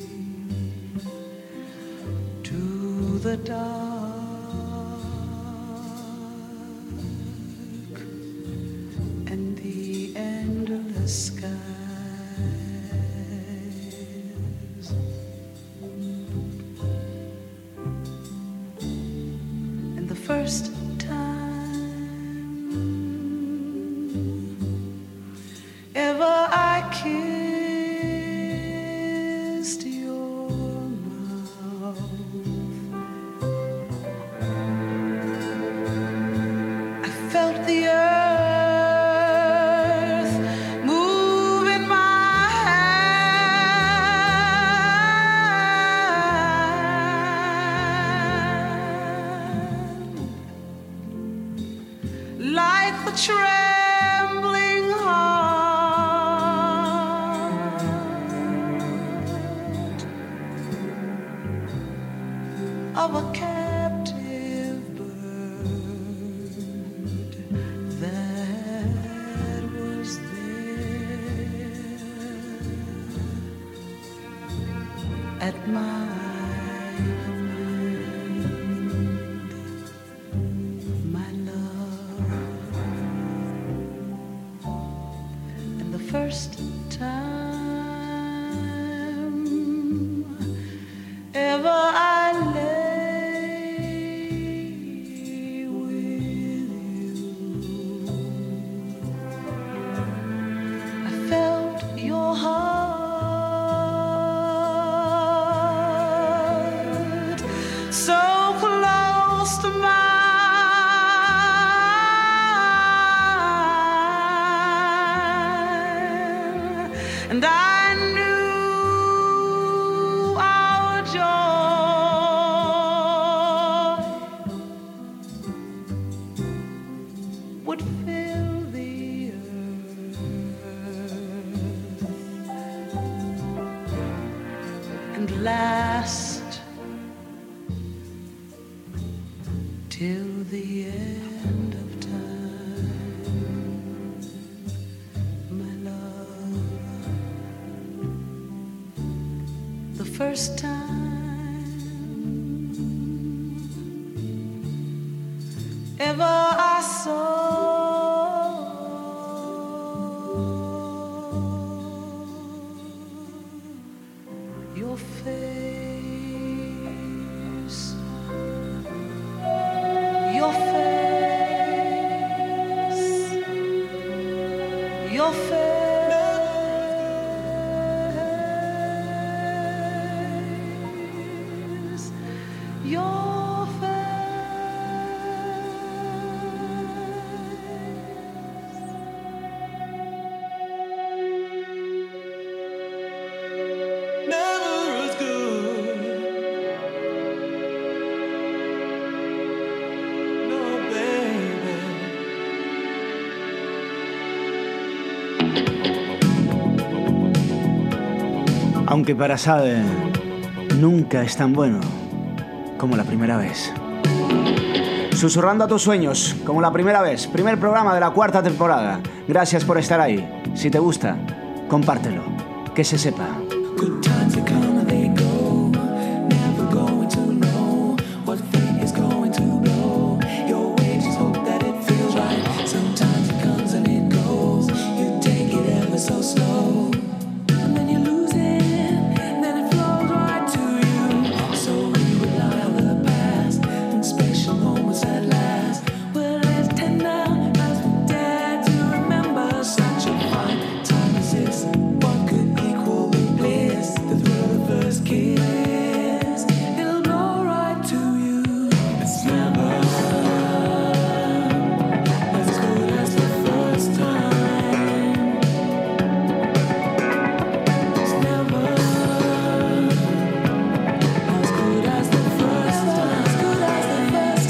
to the dark and the endless sky. First time ever I kissed your mouth, I felt the earth move in my like the trembling heart of a captive bird that was there at my first time ever I lay with you, I felt your heart so close to mine. And I knew our joy would fill the earth and last till the end of time, my love. The first time ever I saw your face, your face, your face. Your never as good. No, baby. Aunque para Sade nunca es tan bueno como la primera vez. Susurrando a tus sueños, como la primera vez. Primer programa de la 4ª temporada. Gracias por estar ahí. Si te gusta, compártelo. Que se sepa. Good times are come and they go. Never going to know what fate is going to blow. Your way, just hope that it feels right. Sometimes it comes and it goes. You take it ever so slow. And then you lose it, and then it flows right to you. So we rely on the past and special moments at last. Well, as tender as we dare to remember such a fine time as this. What could equal the bliss, the thrill of the first kiss? It'll blow right to you. It's never as good as the first time. It's never as good as the first time. As good as the first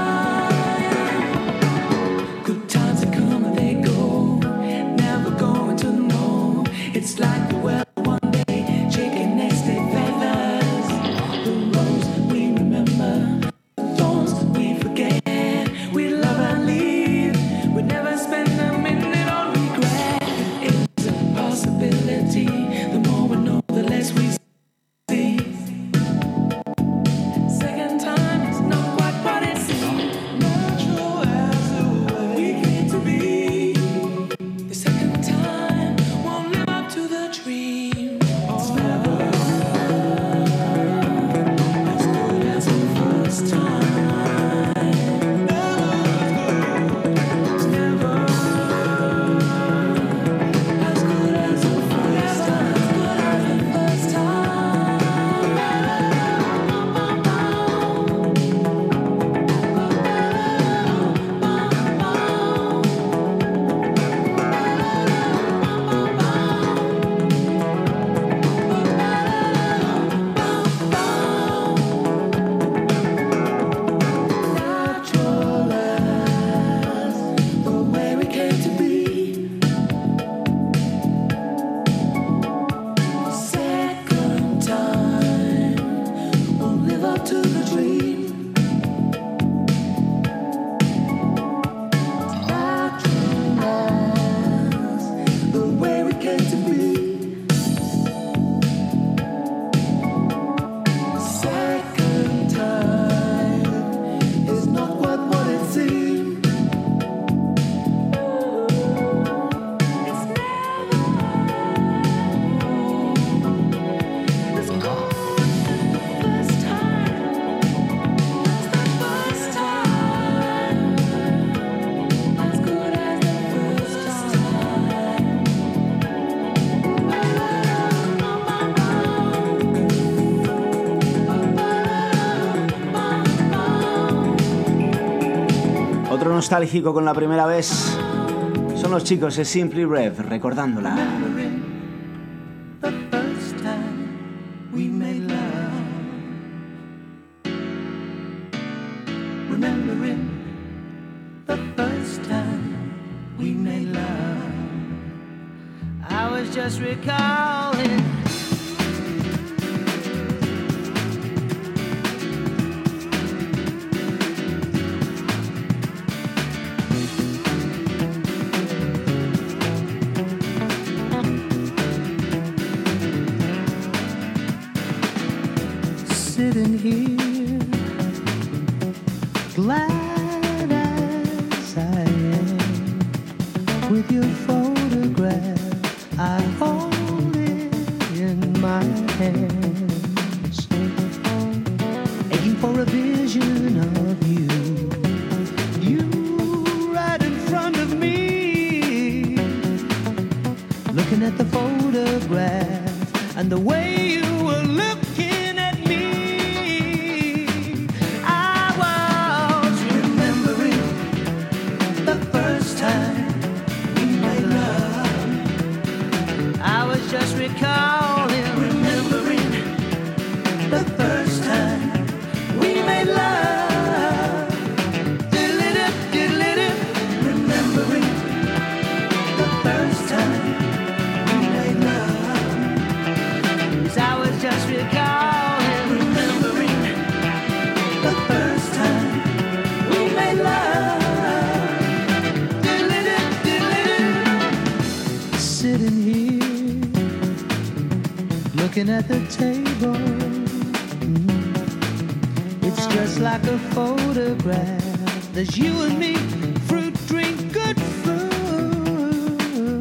time. Good times that come and they go. Never going to know. It's like the weather one day, shaking next day feathers. The rose we remember, the thorns we forget. We love and leave. We never spend a minute on regret. It's a possibility. The more we know, the less we see. Second time is not quite what it seems. Natural as the way we came to be. The second time won't live up to the dream. It's never as good as the first time. It's never as good as the first time. As good as the first natural as the way we came to be. Second time won't live up to the dream. Natural as the way we came to be. Second time is not quite what it seemed. It's never as good as the first time. As the first time. As good as the first time. Otro nostálgico con la primera vez son los chicos de Simply Red, recordándola. The first time we made love. Remembering the first time we made love. I was just recalling. Sitting here, glad as I am, with your photograph, I hold it in my hands, aching for a vision of you, you right in front of me, looking at the photograph and the way you were looking. Just recalling, remembering the first time we made love. Diddle-dip, diddle-dip, remembering the first time we made love. here, looking at the table. It's just like a photograph. There's you and me, fruit, drink, good food.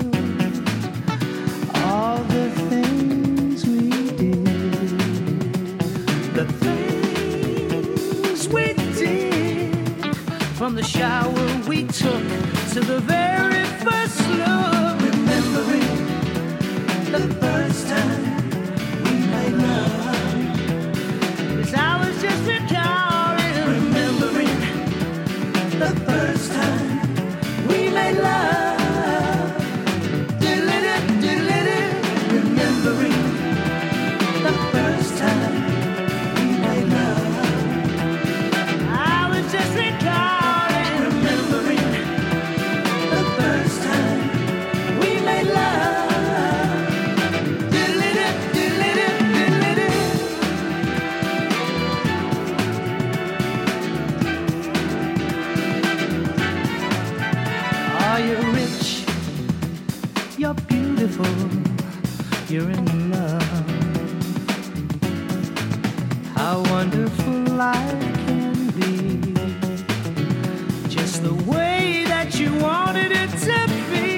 All the things we did, the things we did, from the shower we took to the very first look. Remembering the first time we made love, 'cause I was just recalling. Remembering the first time we made love. Diddle-it, diddle-it. Remembering the first time we made love. I was just recalling. Remembering the first time we made love. Diddle-it, diddle-it, diddle-it. Are you rich? You're beautiful. You're in love. How wonderful life can be. Just the way that you wanted it to be.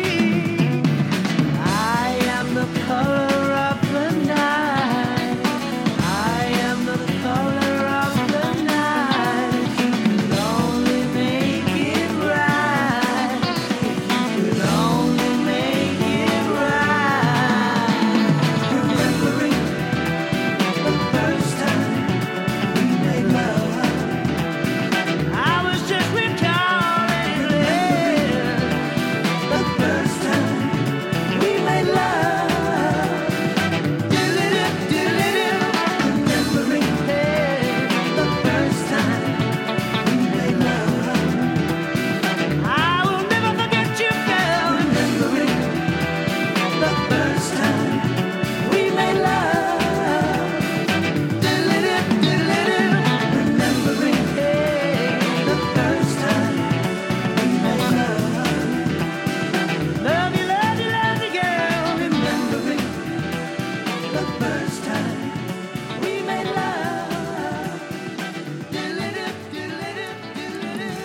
I am the color of the night. I am the color of the night. If you could only make it right. If you could only make it right. Remembering the first time we made love. I was just recalling the first time we made love. Diddle-it, diddle-it. Remembering the first time we made love. I will never forget you, girl. Remembering the first time we made love. Diddle-it, diddle-it. Remembering the first time we made love. Love you, love you, love you, girl. Remembering the first time we made love. Diddle-it, diddle-it, diddle-it.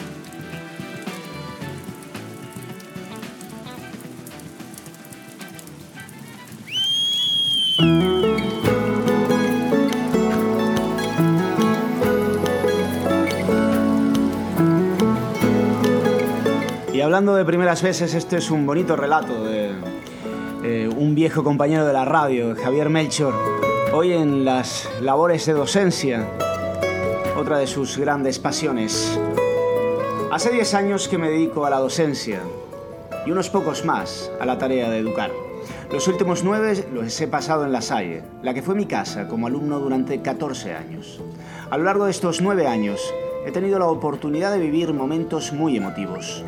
Y hablando de primeras veces, este es un bonito relato de un viejo compañero de la radio, Javier Melchor, hoy en las labores de docencia, otra de sus grandes pasiones. Hace 10 años que me dedico a la docencia y unos pocos más a la tarea de educar. Los últimos 9 los he pasado en La Salle, la que fue mi casa como alumno durante 14 años. A lo largo de estos 9 años he tenido la oportunidad de vivir momentos muy emotivos.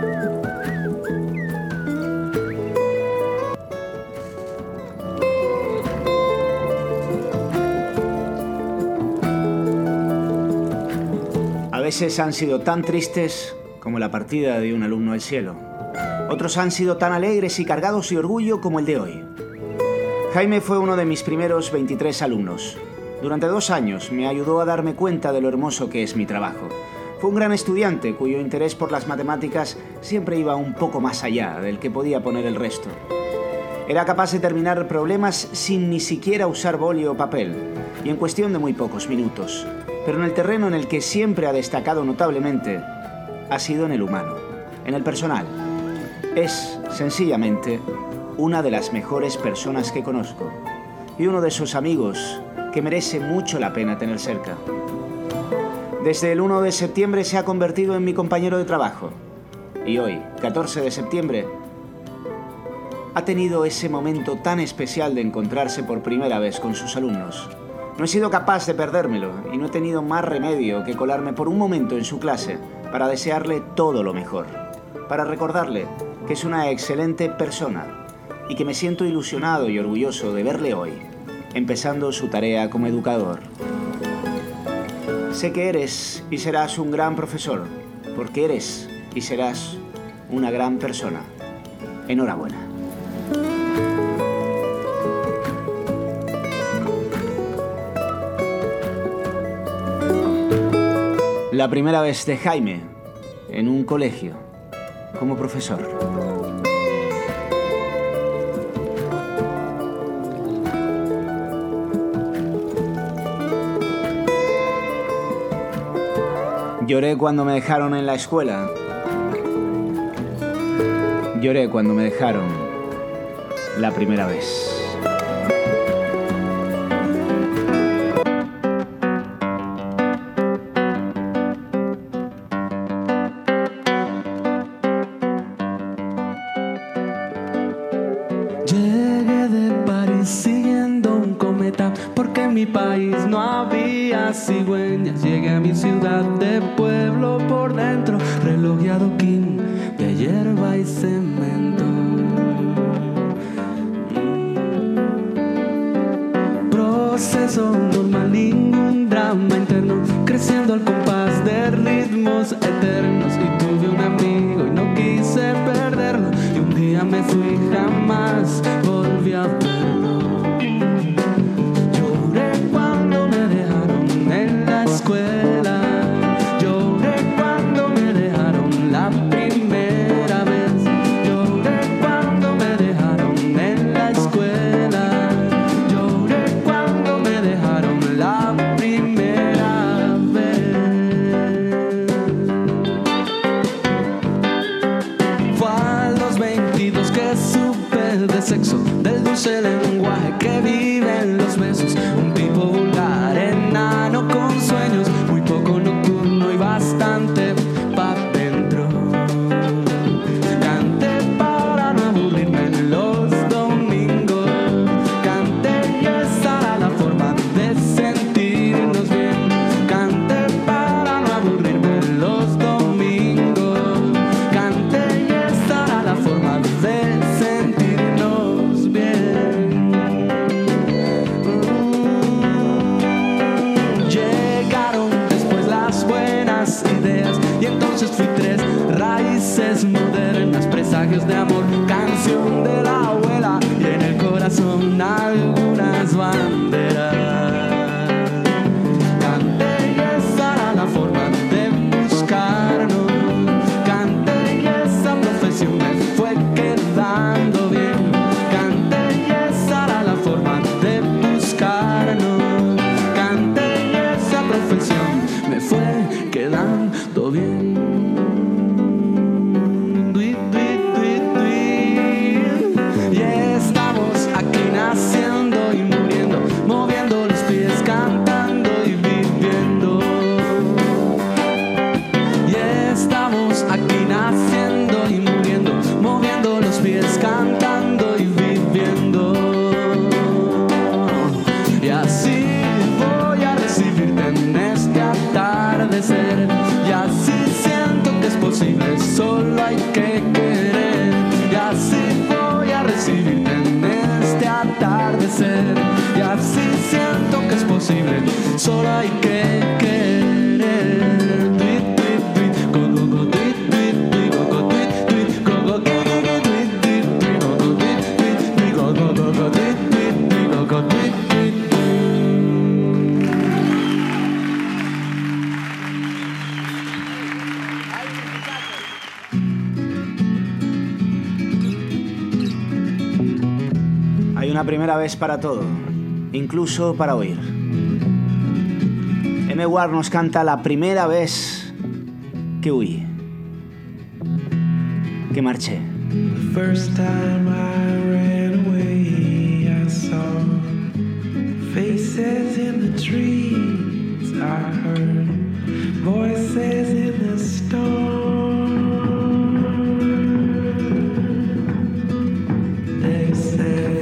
A veces han sido tan tristes como la partida de un alumno al cielo. Otros han sido tan alegres y cargados de orgullo como el de hoy. Jaime fue uno de mis primeros 23 alumnos. Durante 2 años me ayudó a darme cuenta de lo hermoso que es mi trabajo. Fue un gran estudiante cuyo interés por las matemáticas siempre iba un poco más allá del que podía poner el resto. Era capaz de terminar problemas sin ni siquiera usar boli o papel, y en cuestión de muy pocos minutos. Pero en el terreno en el que siempre ha destacado notablemente ha sido en el humano, en el personal. Es, sencillamente, una de las mejores personas que conozco y uno de esos amigos que merece mucho la pena tener cerca. Desde el 1 de septiembre se ha convertido en mi compañero de trabajo y hoy, 14 de septiembre, ha tenido ese momento tan especial de encontrarse por primera vez con sus alumnos. No he sido capaz de perdérmelo y no he tenido más remedio que colarme por un momento en su clase para desearle todo lo mejor, para recordarle que es una excelente persona y que me siento ilusionado y orgulloso de verle hoy, empezando su tarea como educador. Sé que eres y serás un gran profesor, porque eres y serás una gran persona. Enhorabuena. La primera vez de Jaime en un colegio como profesor. Lloré cuando me dejaron en la escuela. Lloré cuando me dejaron la primera vez. Llegué de París siguiendo un cometa, porque en mi país no había cigüeñas. Llegué a mi ciudad de pueblo por dentro, reloj y adoquín de hierba y cemento. Proceso normal, ningún drama interno, creciendo al compás de ritmos eternos. Y tuve un amigo y no quise perderlo, y un día me fui, jamás volví a verlo. Lloré cuando me dejaron en la escuela, lloré cuando me dejaron la primera vez, lloré cuando me dejaron en la escuela, lloré cuando me dejaron la primera vez. Fue a los 22 que supe de sexo, del dulce lenguaje que vive en los besos. Un tipo vulgar, enano con sueños, muy poco nocturno y bastante pa' dentro. Canté para no aburrirme los domingos, canté y esa era la forma de sentirnos bien. Canté para no aburrirme los domingos, canté y esa era la forma de sentirnos bien. Llegaron después las buenas ideas, y entonces fui 3 raíces modernas, presagios de amor, canción de la abuela, y en el corazón algunas banderas. Canté y esa era la forma de buscarnos, canté y esa profesión me fue quedando bien. Canté y esa era la forma de buscarnos, canté y esa profesión me fue quedando bien. Y estamos aquí naciendo y muriendo, moviendo los pies, cantando y viviendo. Y estamos aquí naciendo y muriendo, moviendo los pies, cantando y viviendo. Y así voy a recibirte en este atardecer, y así siento que es posible, solo hay que querer. Y así voy a recibirte en este atardecer, y así siento que es posible, solo hay que querer. Tweet, tweet, tweet, go, go, go, tweet, tweet, tweet, go, go, tweet, tweet, go, go, go, go, go, tweet, tweet, tweet, go, go, tweet, tweet, tweet, go, go, go, go, tweet, tweet, tweet, go, go, tweet, tweet. Hay una primera vez para todo, incluso para oír. M. Ward nos canta la primera vez que huí, que marché. The first time I ran away, I saw faces in the trees. I heard voices in the storm. They said,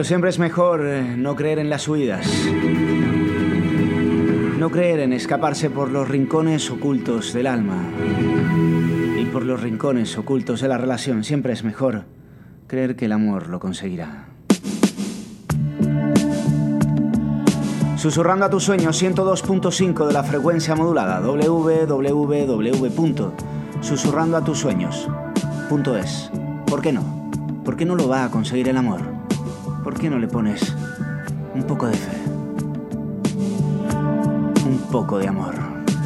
Pero siempre es mejor no creer en las huidas. No creer en escaparse por los rincones ocultos del alma y por los rincones ocultos de la relación. Siempre es mejor creer que el amor lo conseguirá. Susurrando a tus sueños, 102.5 de la frecuencia modulada, www.susurrandoatusueños.es. ¿Por qué no? ¿Por qué no lo va a conseguir el amor? ¿Por qué no le pones un poco de fe? Un poco de amor.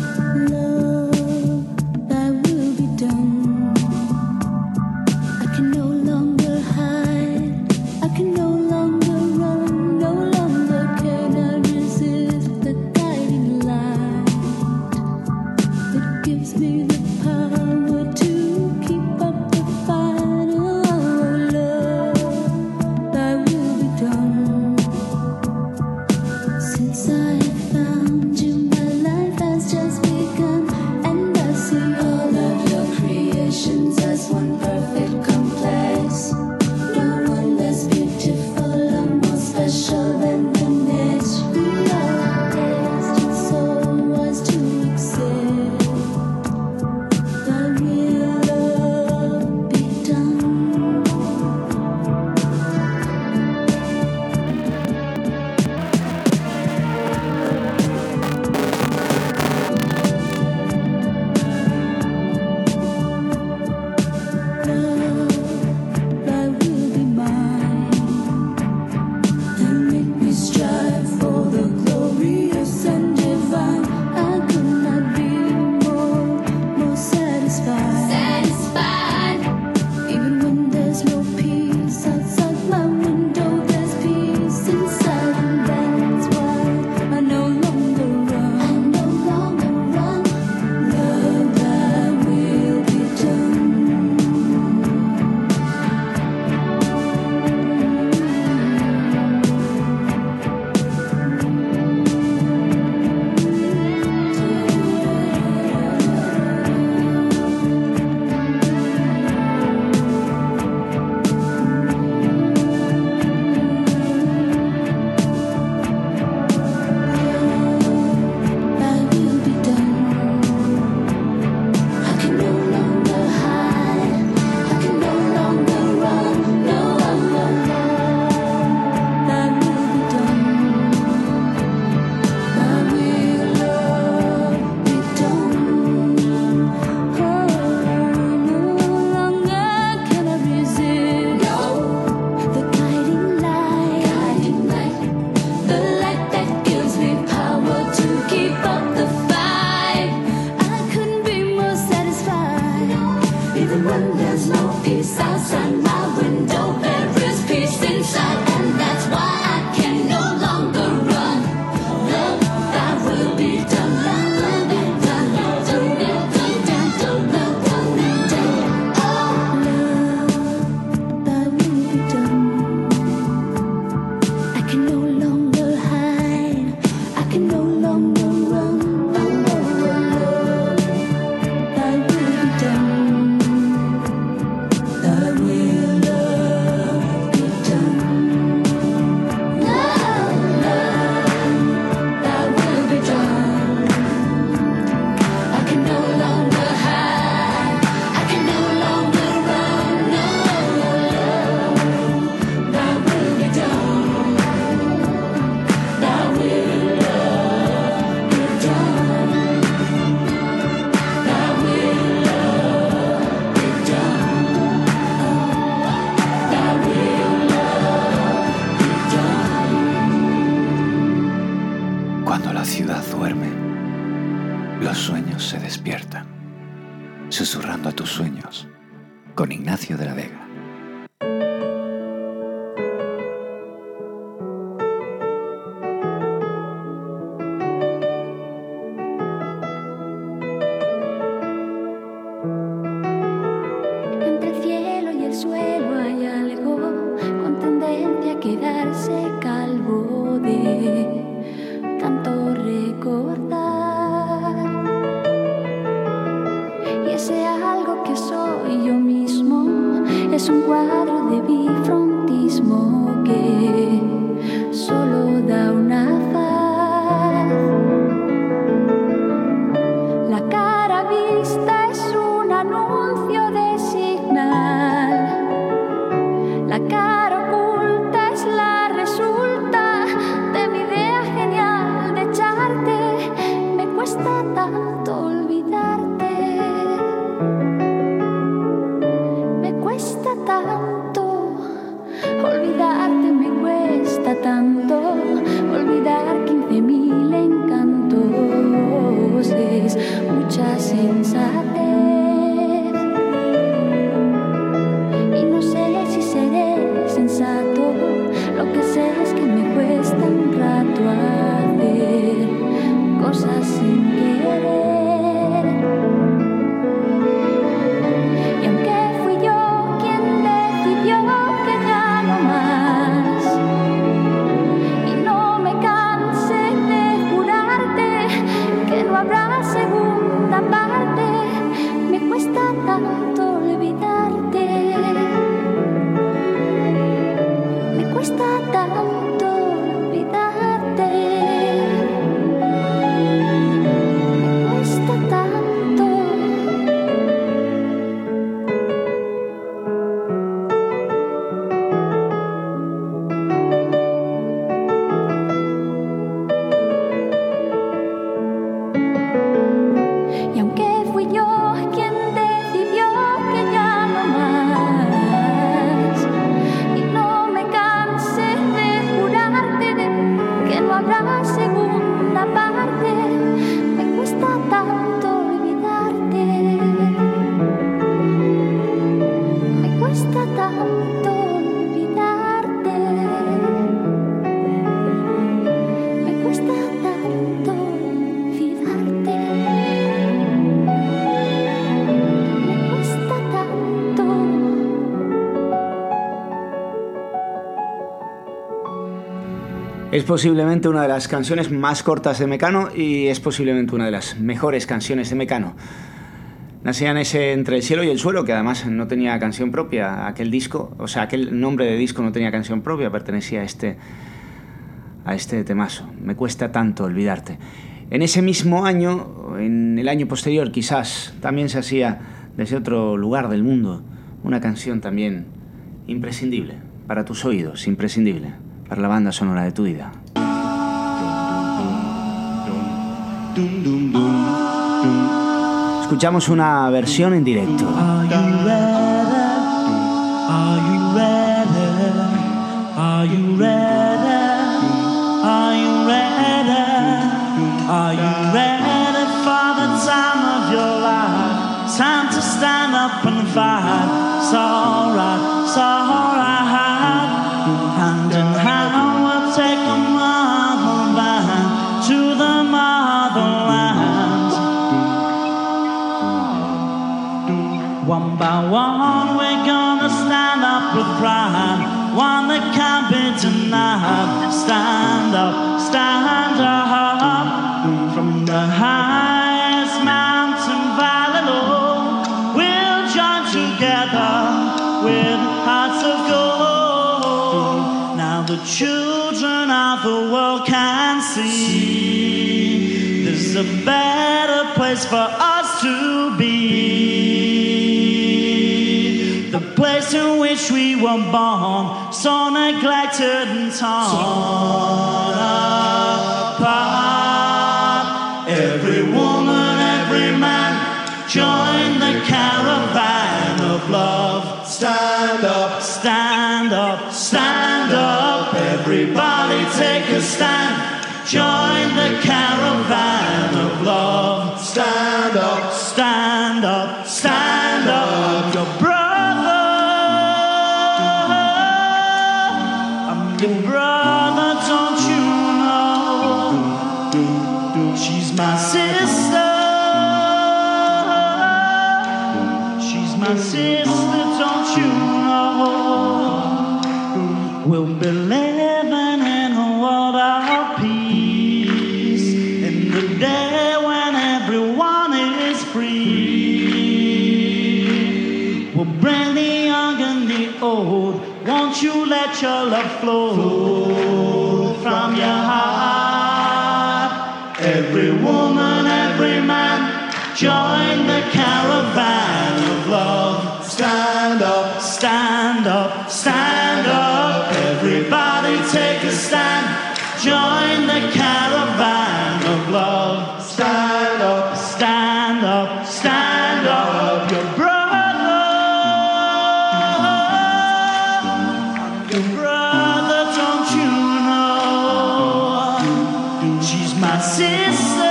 Since I found you, my life has just begun. se despiertan, susurrando a tus sueños, con Ignacio de la Vega. Entre el cielo y el suelo hay algo con tendencia a quedarse calvo de tanto recordar. Y ese algo que soy yo mismo es un cuadro de bifrontismo que cuesta tanto olvidarte. Me cuesta tanto olvidarte. Me cuesta tanto. Es posiblemente una de las canciones más cortas de Mecano y es posiblemente una de las mejores canciones de Mecano. Nacía en ese Entre el cielo y el suelo, que además no tenía canción propia, aquel disco, o sea, aquel nombre de disco no tenía canción propia, pertenecía a este temazo. Me cuesta tanto olvidarte. En ese mismo año, en el año posterior quizás, también se hacía desde otro lugar del mundo una canción también imprescindible para tus oídos, imprescindible para la banda sonora de tu vida. Escuchamos una versión en directo. Are you ready? Are you ready? Are you ready? Are you ready? Are you ready for the time of your life? Time to stand up and fight. It's alright, it's alright. Hand in hand we'll take a motherland to the motherland. One by one we're gonna stand up with pride. One that can't be denied. Stand up, stand up. From the highest mountain valley low, we'll join together with hearts of gold. Now the children of the world can see there's a better place for us to be. The place in which we were born, so neglected and torn apart. Every woman, every man, join the caravan of love. Stand up, stand up, stand up. Everybody take a stand. Join the caravan of love. Stand up, stand up, stand up. Your brother, I'm your brother, don't you know? She's my sister. She's my sister, don't you know? We'll be living in a world of peace, in the day when everyone is free. We'll bring the young and the old. Won't you let your love flow from your heart? Every woman, every man, join the caravan of love. Stand up, stand up, stand up. Everybody take a stand. Join the caravan of love. Stand up, stand up, stand up. Your brother, your brother, don't you know? She's my sister.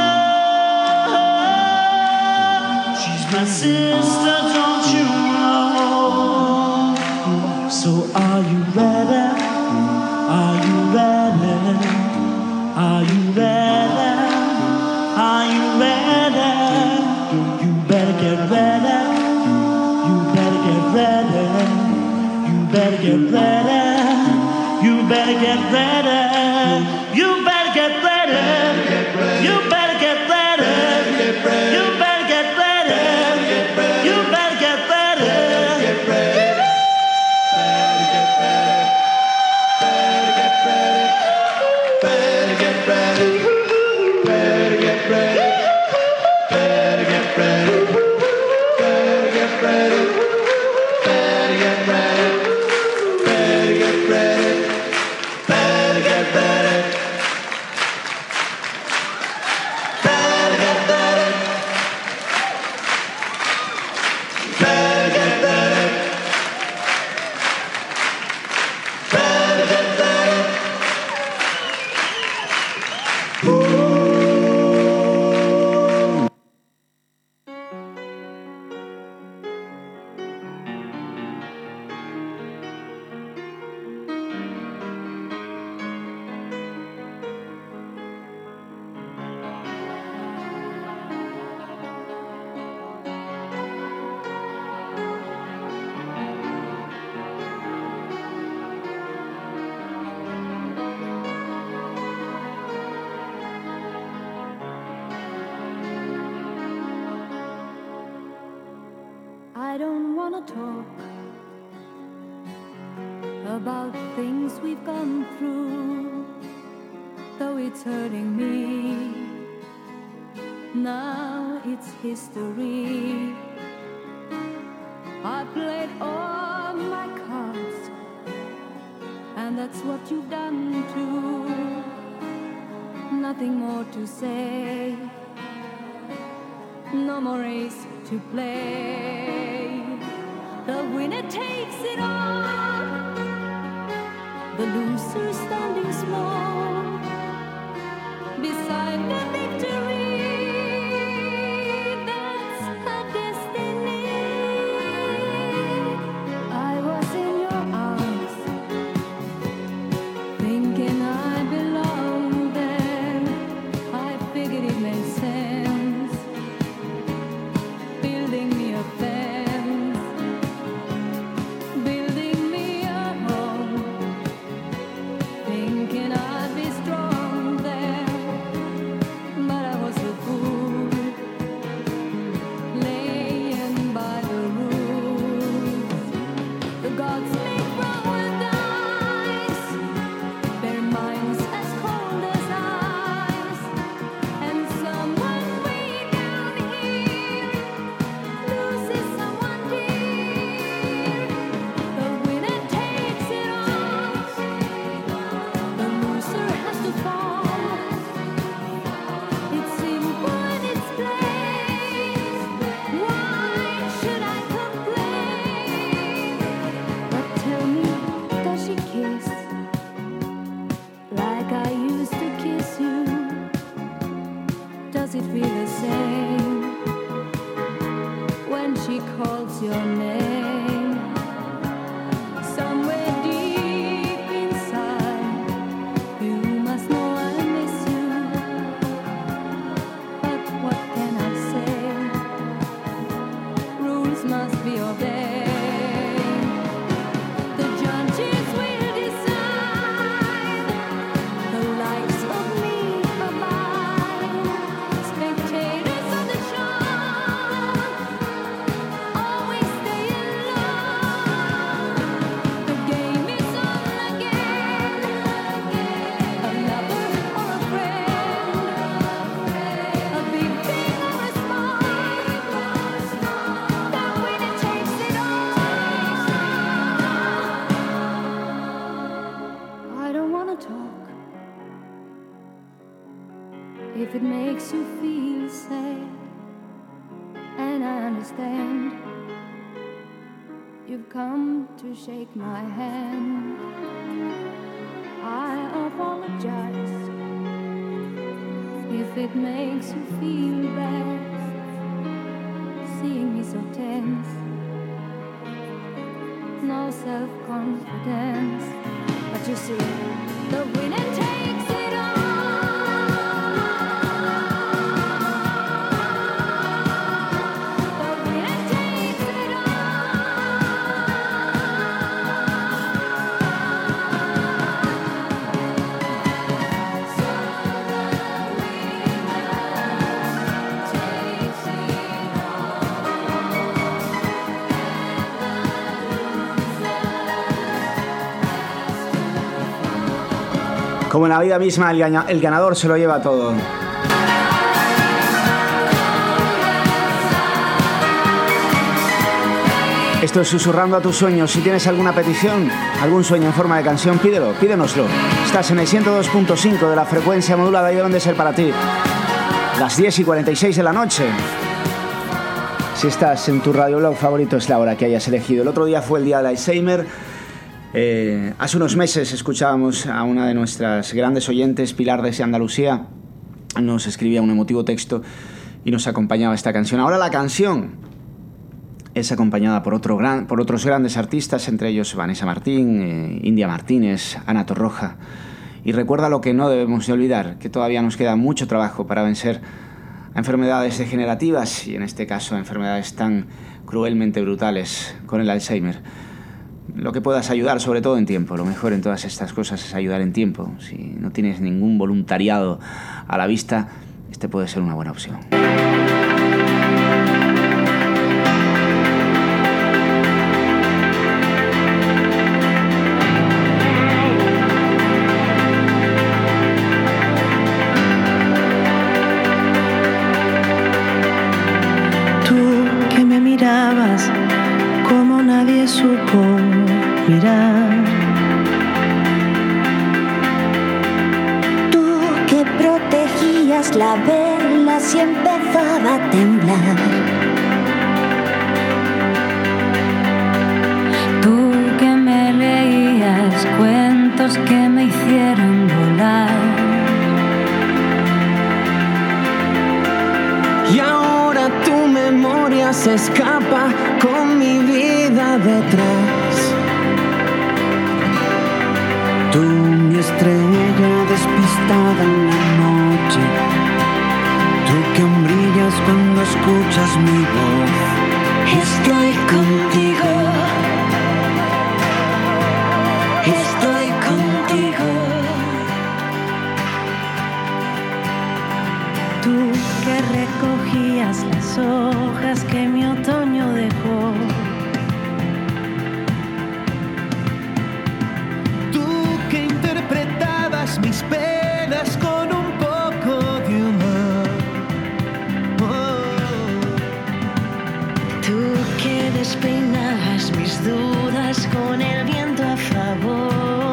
She's my sister, don't you know? So are you ready? Are you ready? Are you ready? Are you ready? You better get ready. You better get ready. You better get ready. You better get ready. You better get ready. You better get ready. You better get ready. You better get ready. Better get wanna talk about things we've gone through, though it's hurting me. Now it's history. I played all my cards, and that's what you've done too. Nothing more to say, no more race to play. The winner takes it all, the loser standing small beside the victory. That's her destiny. I was in your arms, thinking I belonged there. I figured it made sense, building me a fence, building me a home, thinking I'd be strong there. But I was a fool, laying by the rules. The gods make wrong with dice, their minds as cold as ice. And someone way down here loses someone dear. The winner takes it all, the loser has to fall. It's simple and it's plain. Why should I complain? But tell me, does she kiss like I used to kiss you? Does it feel the same when she calls your name? Somewhere deep inside, you must know I miss you. But what can I say? Rules must be obeyed. The judges will decide the likes of me or mine. Spectators of the show always stay in love. The game is on again. A lover or a friend, a big thing or a small, the winner takes it all. I don't wanna talk if it makes you feel sad, and I understand. You've come to shake my hand. I apologize if it makes you feel bad, seeing me so tense, no self-confidence. But you see, the winner takes it all. The winner takes it Como en la vida misma, el ganador se lo lleva todo. Esto es Susurrando a tus sueños. Si tienes alguna petición, algún sueño en forma de canción, pídenoslo. Estás en el 102.5 de la frecuencia modulada y deben ser para ti. Las 10:46 de la noche. Si estás en tu radioblog favorito, es la hora que hayas elegido. El otro día fue el día del Alzheimer. Hace unos meses escuchábamos a una de nuestras grandes oyentes, Pilar desde Andalucía. Nos escribía un emotivo texto y nos acompañaba esta canción. Ahora la canción es acompañada por otros grandes artistas, entre ellos Vanessa Martín, India Martínez, Ana Torroja. Y recuerda lo que no debemos de olvidar, que todavía nos queda mucho trabajo para vencer a enfermedades degenerativas y en este caso a enfermedades tan cruelmente brutales con el Alzheimer. Lo que puedas ayudar, sobre todo en tiempo. Lo mejor en todas estas cosas es ayudar en tiempo. Si no tienes ningún voluntariado a la vista, este puede ser una buena opción. supo mirar. Tú que protegías la vela si empezaba a temblar. Tú que me leías cuentos que me hicieron volar. Y ahora tu memoria se escapa con mi vida detrás. Tú, mi estrella despistada en la noche. Tú que brillas cuando escuchas mi voz. Estoy contigo. Estoy contigo. Tú que recogías las hojas que mi otoño dejó. Tú que interpretabas mis penas con un poco de humor. Tú que despeinabas mis dudas con el viento a favor.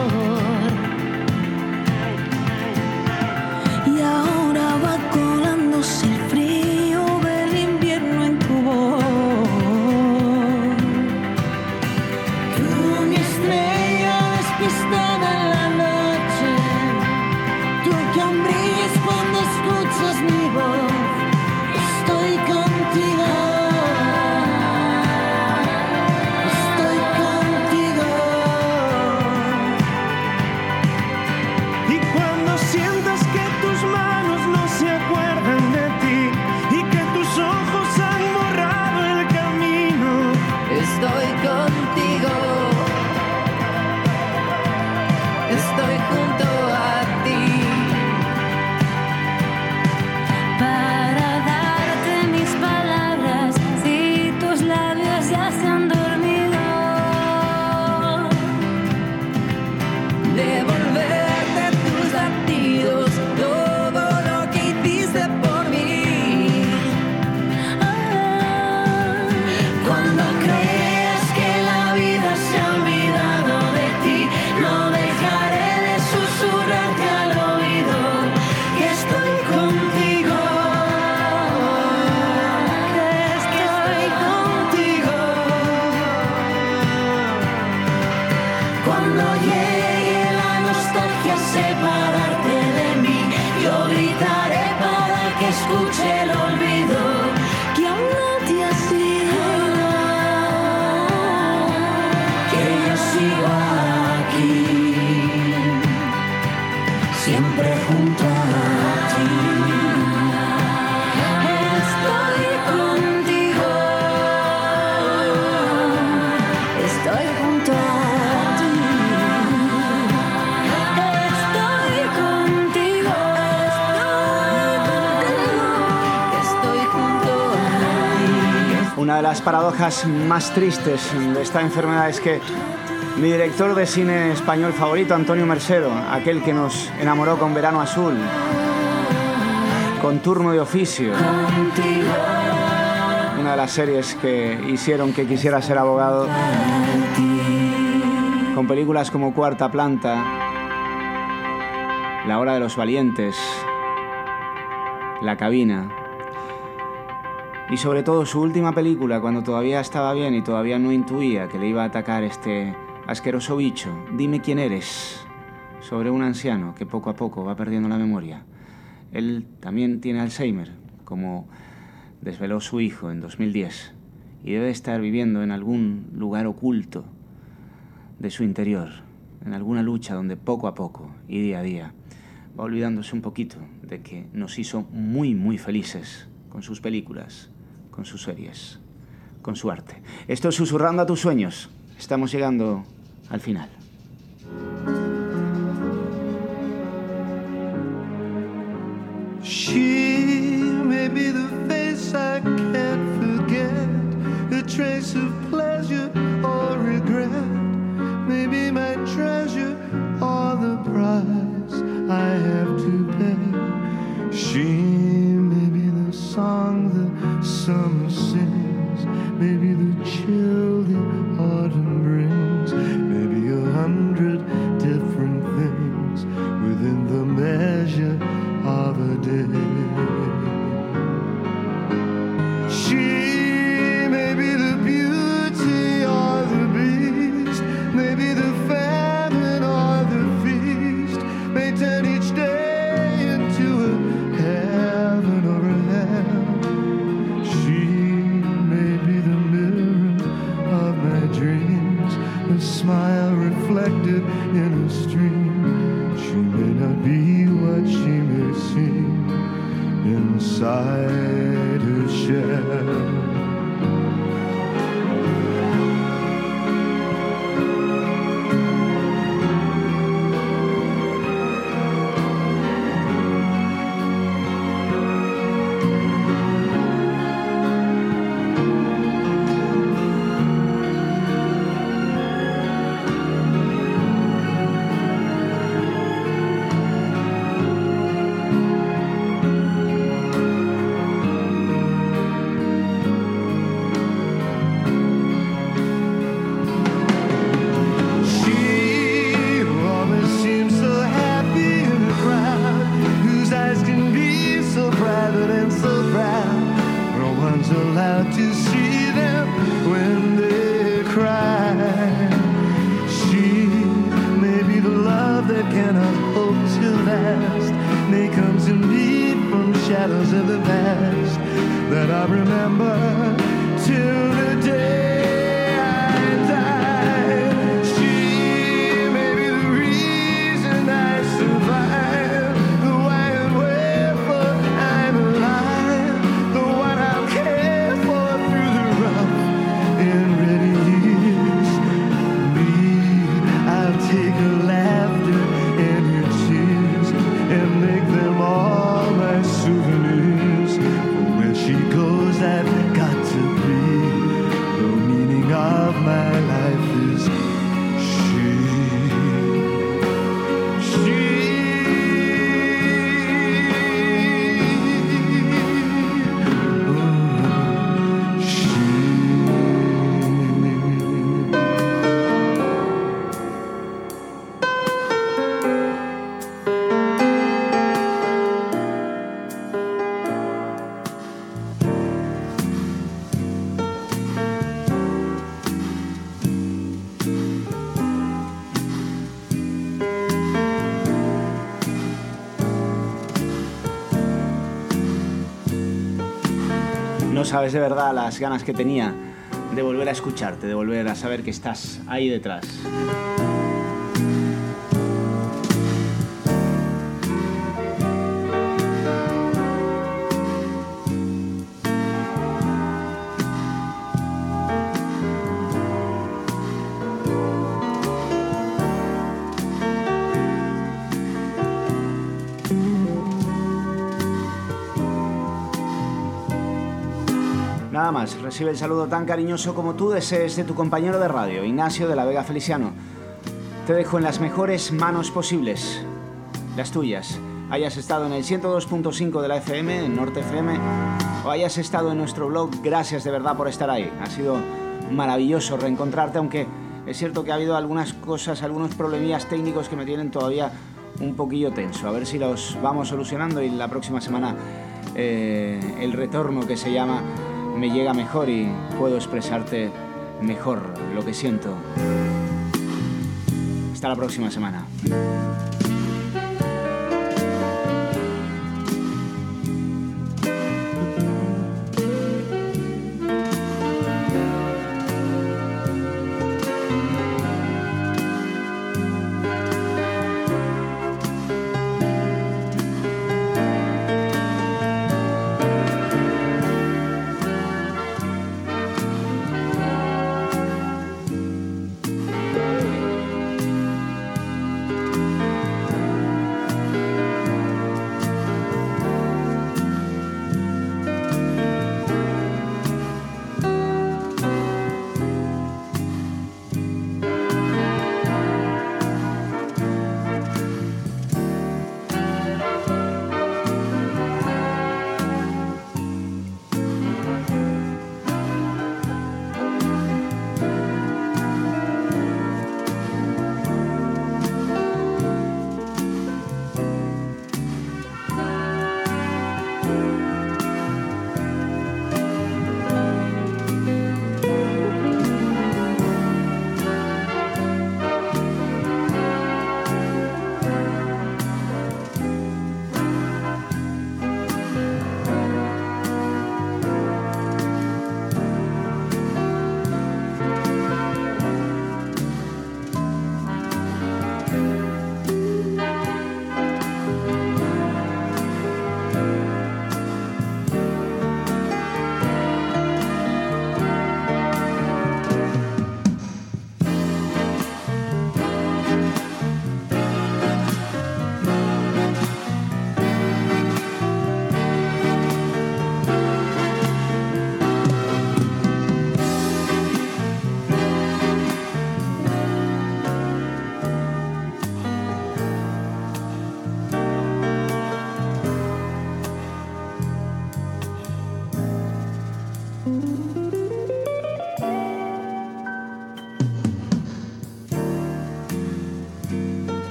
Y ahora va colándose el frío del invierno en tu voz. Tú, mi estrella despistada en la noche. Tú que aún brillas cuando escuchas mi voz. Estoy contigo. Estoy contigo. Y cuando sientas que tus manos no se acuerdan de ti y que tus ojos han borrado el camino, Estoy contigo. Estoy junto a ti. Para darte mis palabras si tus labios ya se han dormido. Devolverte tus latidos, todo lo que hiciste por mí. Cuando creas que la vida se ha olvidado de ti, no dejaré de susurrarte al oído que estoy contigo. Que estoy contigo. Cuando llegue la nostalgia a separarte de mí, yo gritaré para que escuche el olvido que aún no te has ido. Que yo sigo aquí, siempre junto a ti. Estoy contigo. Estoy junto a ti. Estoy contigo. Estoy junto a ti. Una de las paradojas más tristes de esta enfermedad es que mi director de cine español favorito, Antonio Mercero, aquel que nos enamoró con Verano Azul, con Turno de Oficio, una de las series que hicieron que quisiera ser abogado, con películas como Cuarta Planta, La Hora de los Valientes, La Cabina, y sobre todo su última película, cuando todavía estaba bien y todavía no intuía que le iba a atacar este asqueroso bicho, Dime quién eres, sobre un anciano que poco a poco va perdiendo la memoria. Él también tiene Alzheimer, como desveló su hijo en 2010, y debe estar viviendo en algún lugar oculto de su interior, en alguna lucha donde poco a poco y día a día va olvidándose un poquito de que nos hizo muy, muy felices con sus películas, con sus series, con su arte. Esto es Susurrando a tus sueños. Estamos llegando al final. She may be the face I can't forget, a trace of pleasure or regret, maybe my treasure or the price I have to pay. She may be the song the summer sings, maybe the chill the autumn a smile reflected in a stream. She may not be what she may seem inside her shell. No sabes de verdad las ganas que tenía de volver a escucharte, de volver a saber que estás ahí detrás. Nada más, recibe el saludo tan cariñoso como tú desees de tu compañero de radio, Ignacio de la Vega Feliciano. Te dejo en las mejores manos posibles, las tuyas. Hayas estado en el 102.5 de la FM, en Norte FM, o hayas estado en nuestro blog, gracias de verdad por estar ahí. Ha sido maravilloso reencontrarte, aunque es cierto que ha habido algunas cosas, algunos problemillas técnicos que me tienen todavía un poquillo tenso. A ver si los vamos solucionando y la próxima semana el retorno, que se llama, me llega mejor y puedo expresarte mejor lo que siento. Hasta la próxima semana.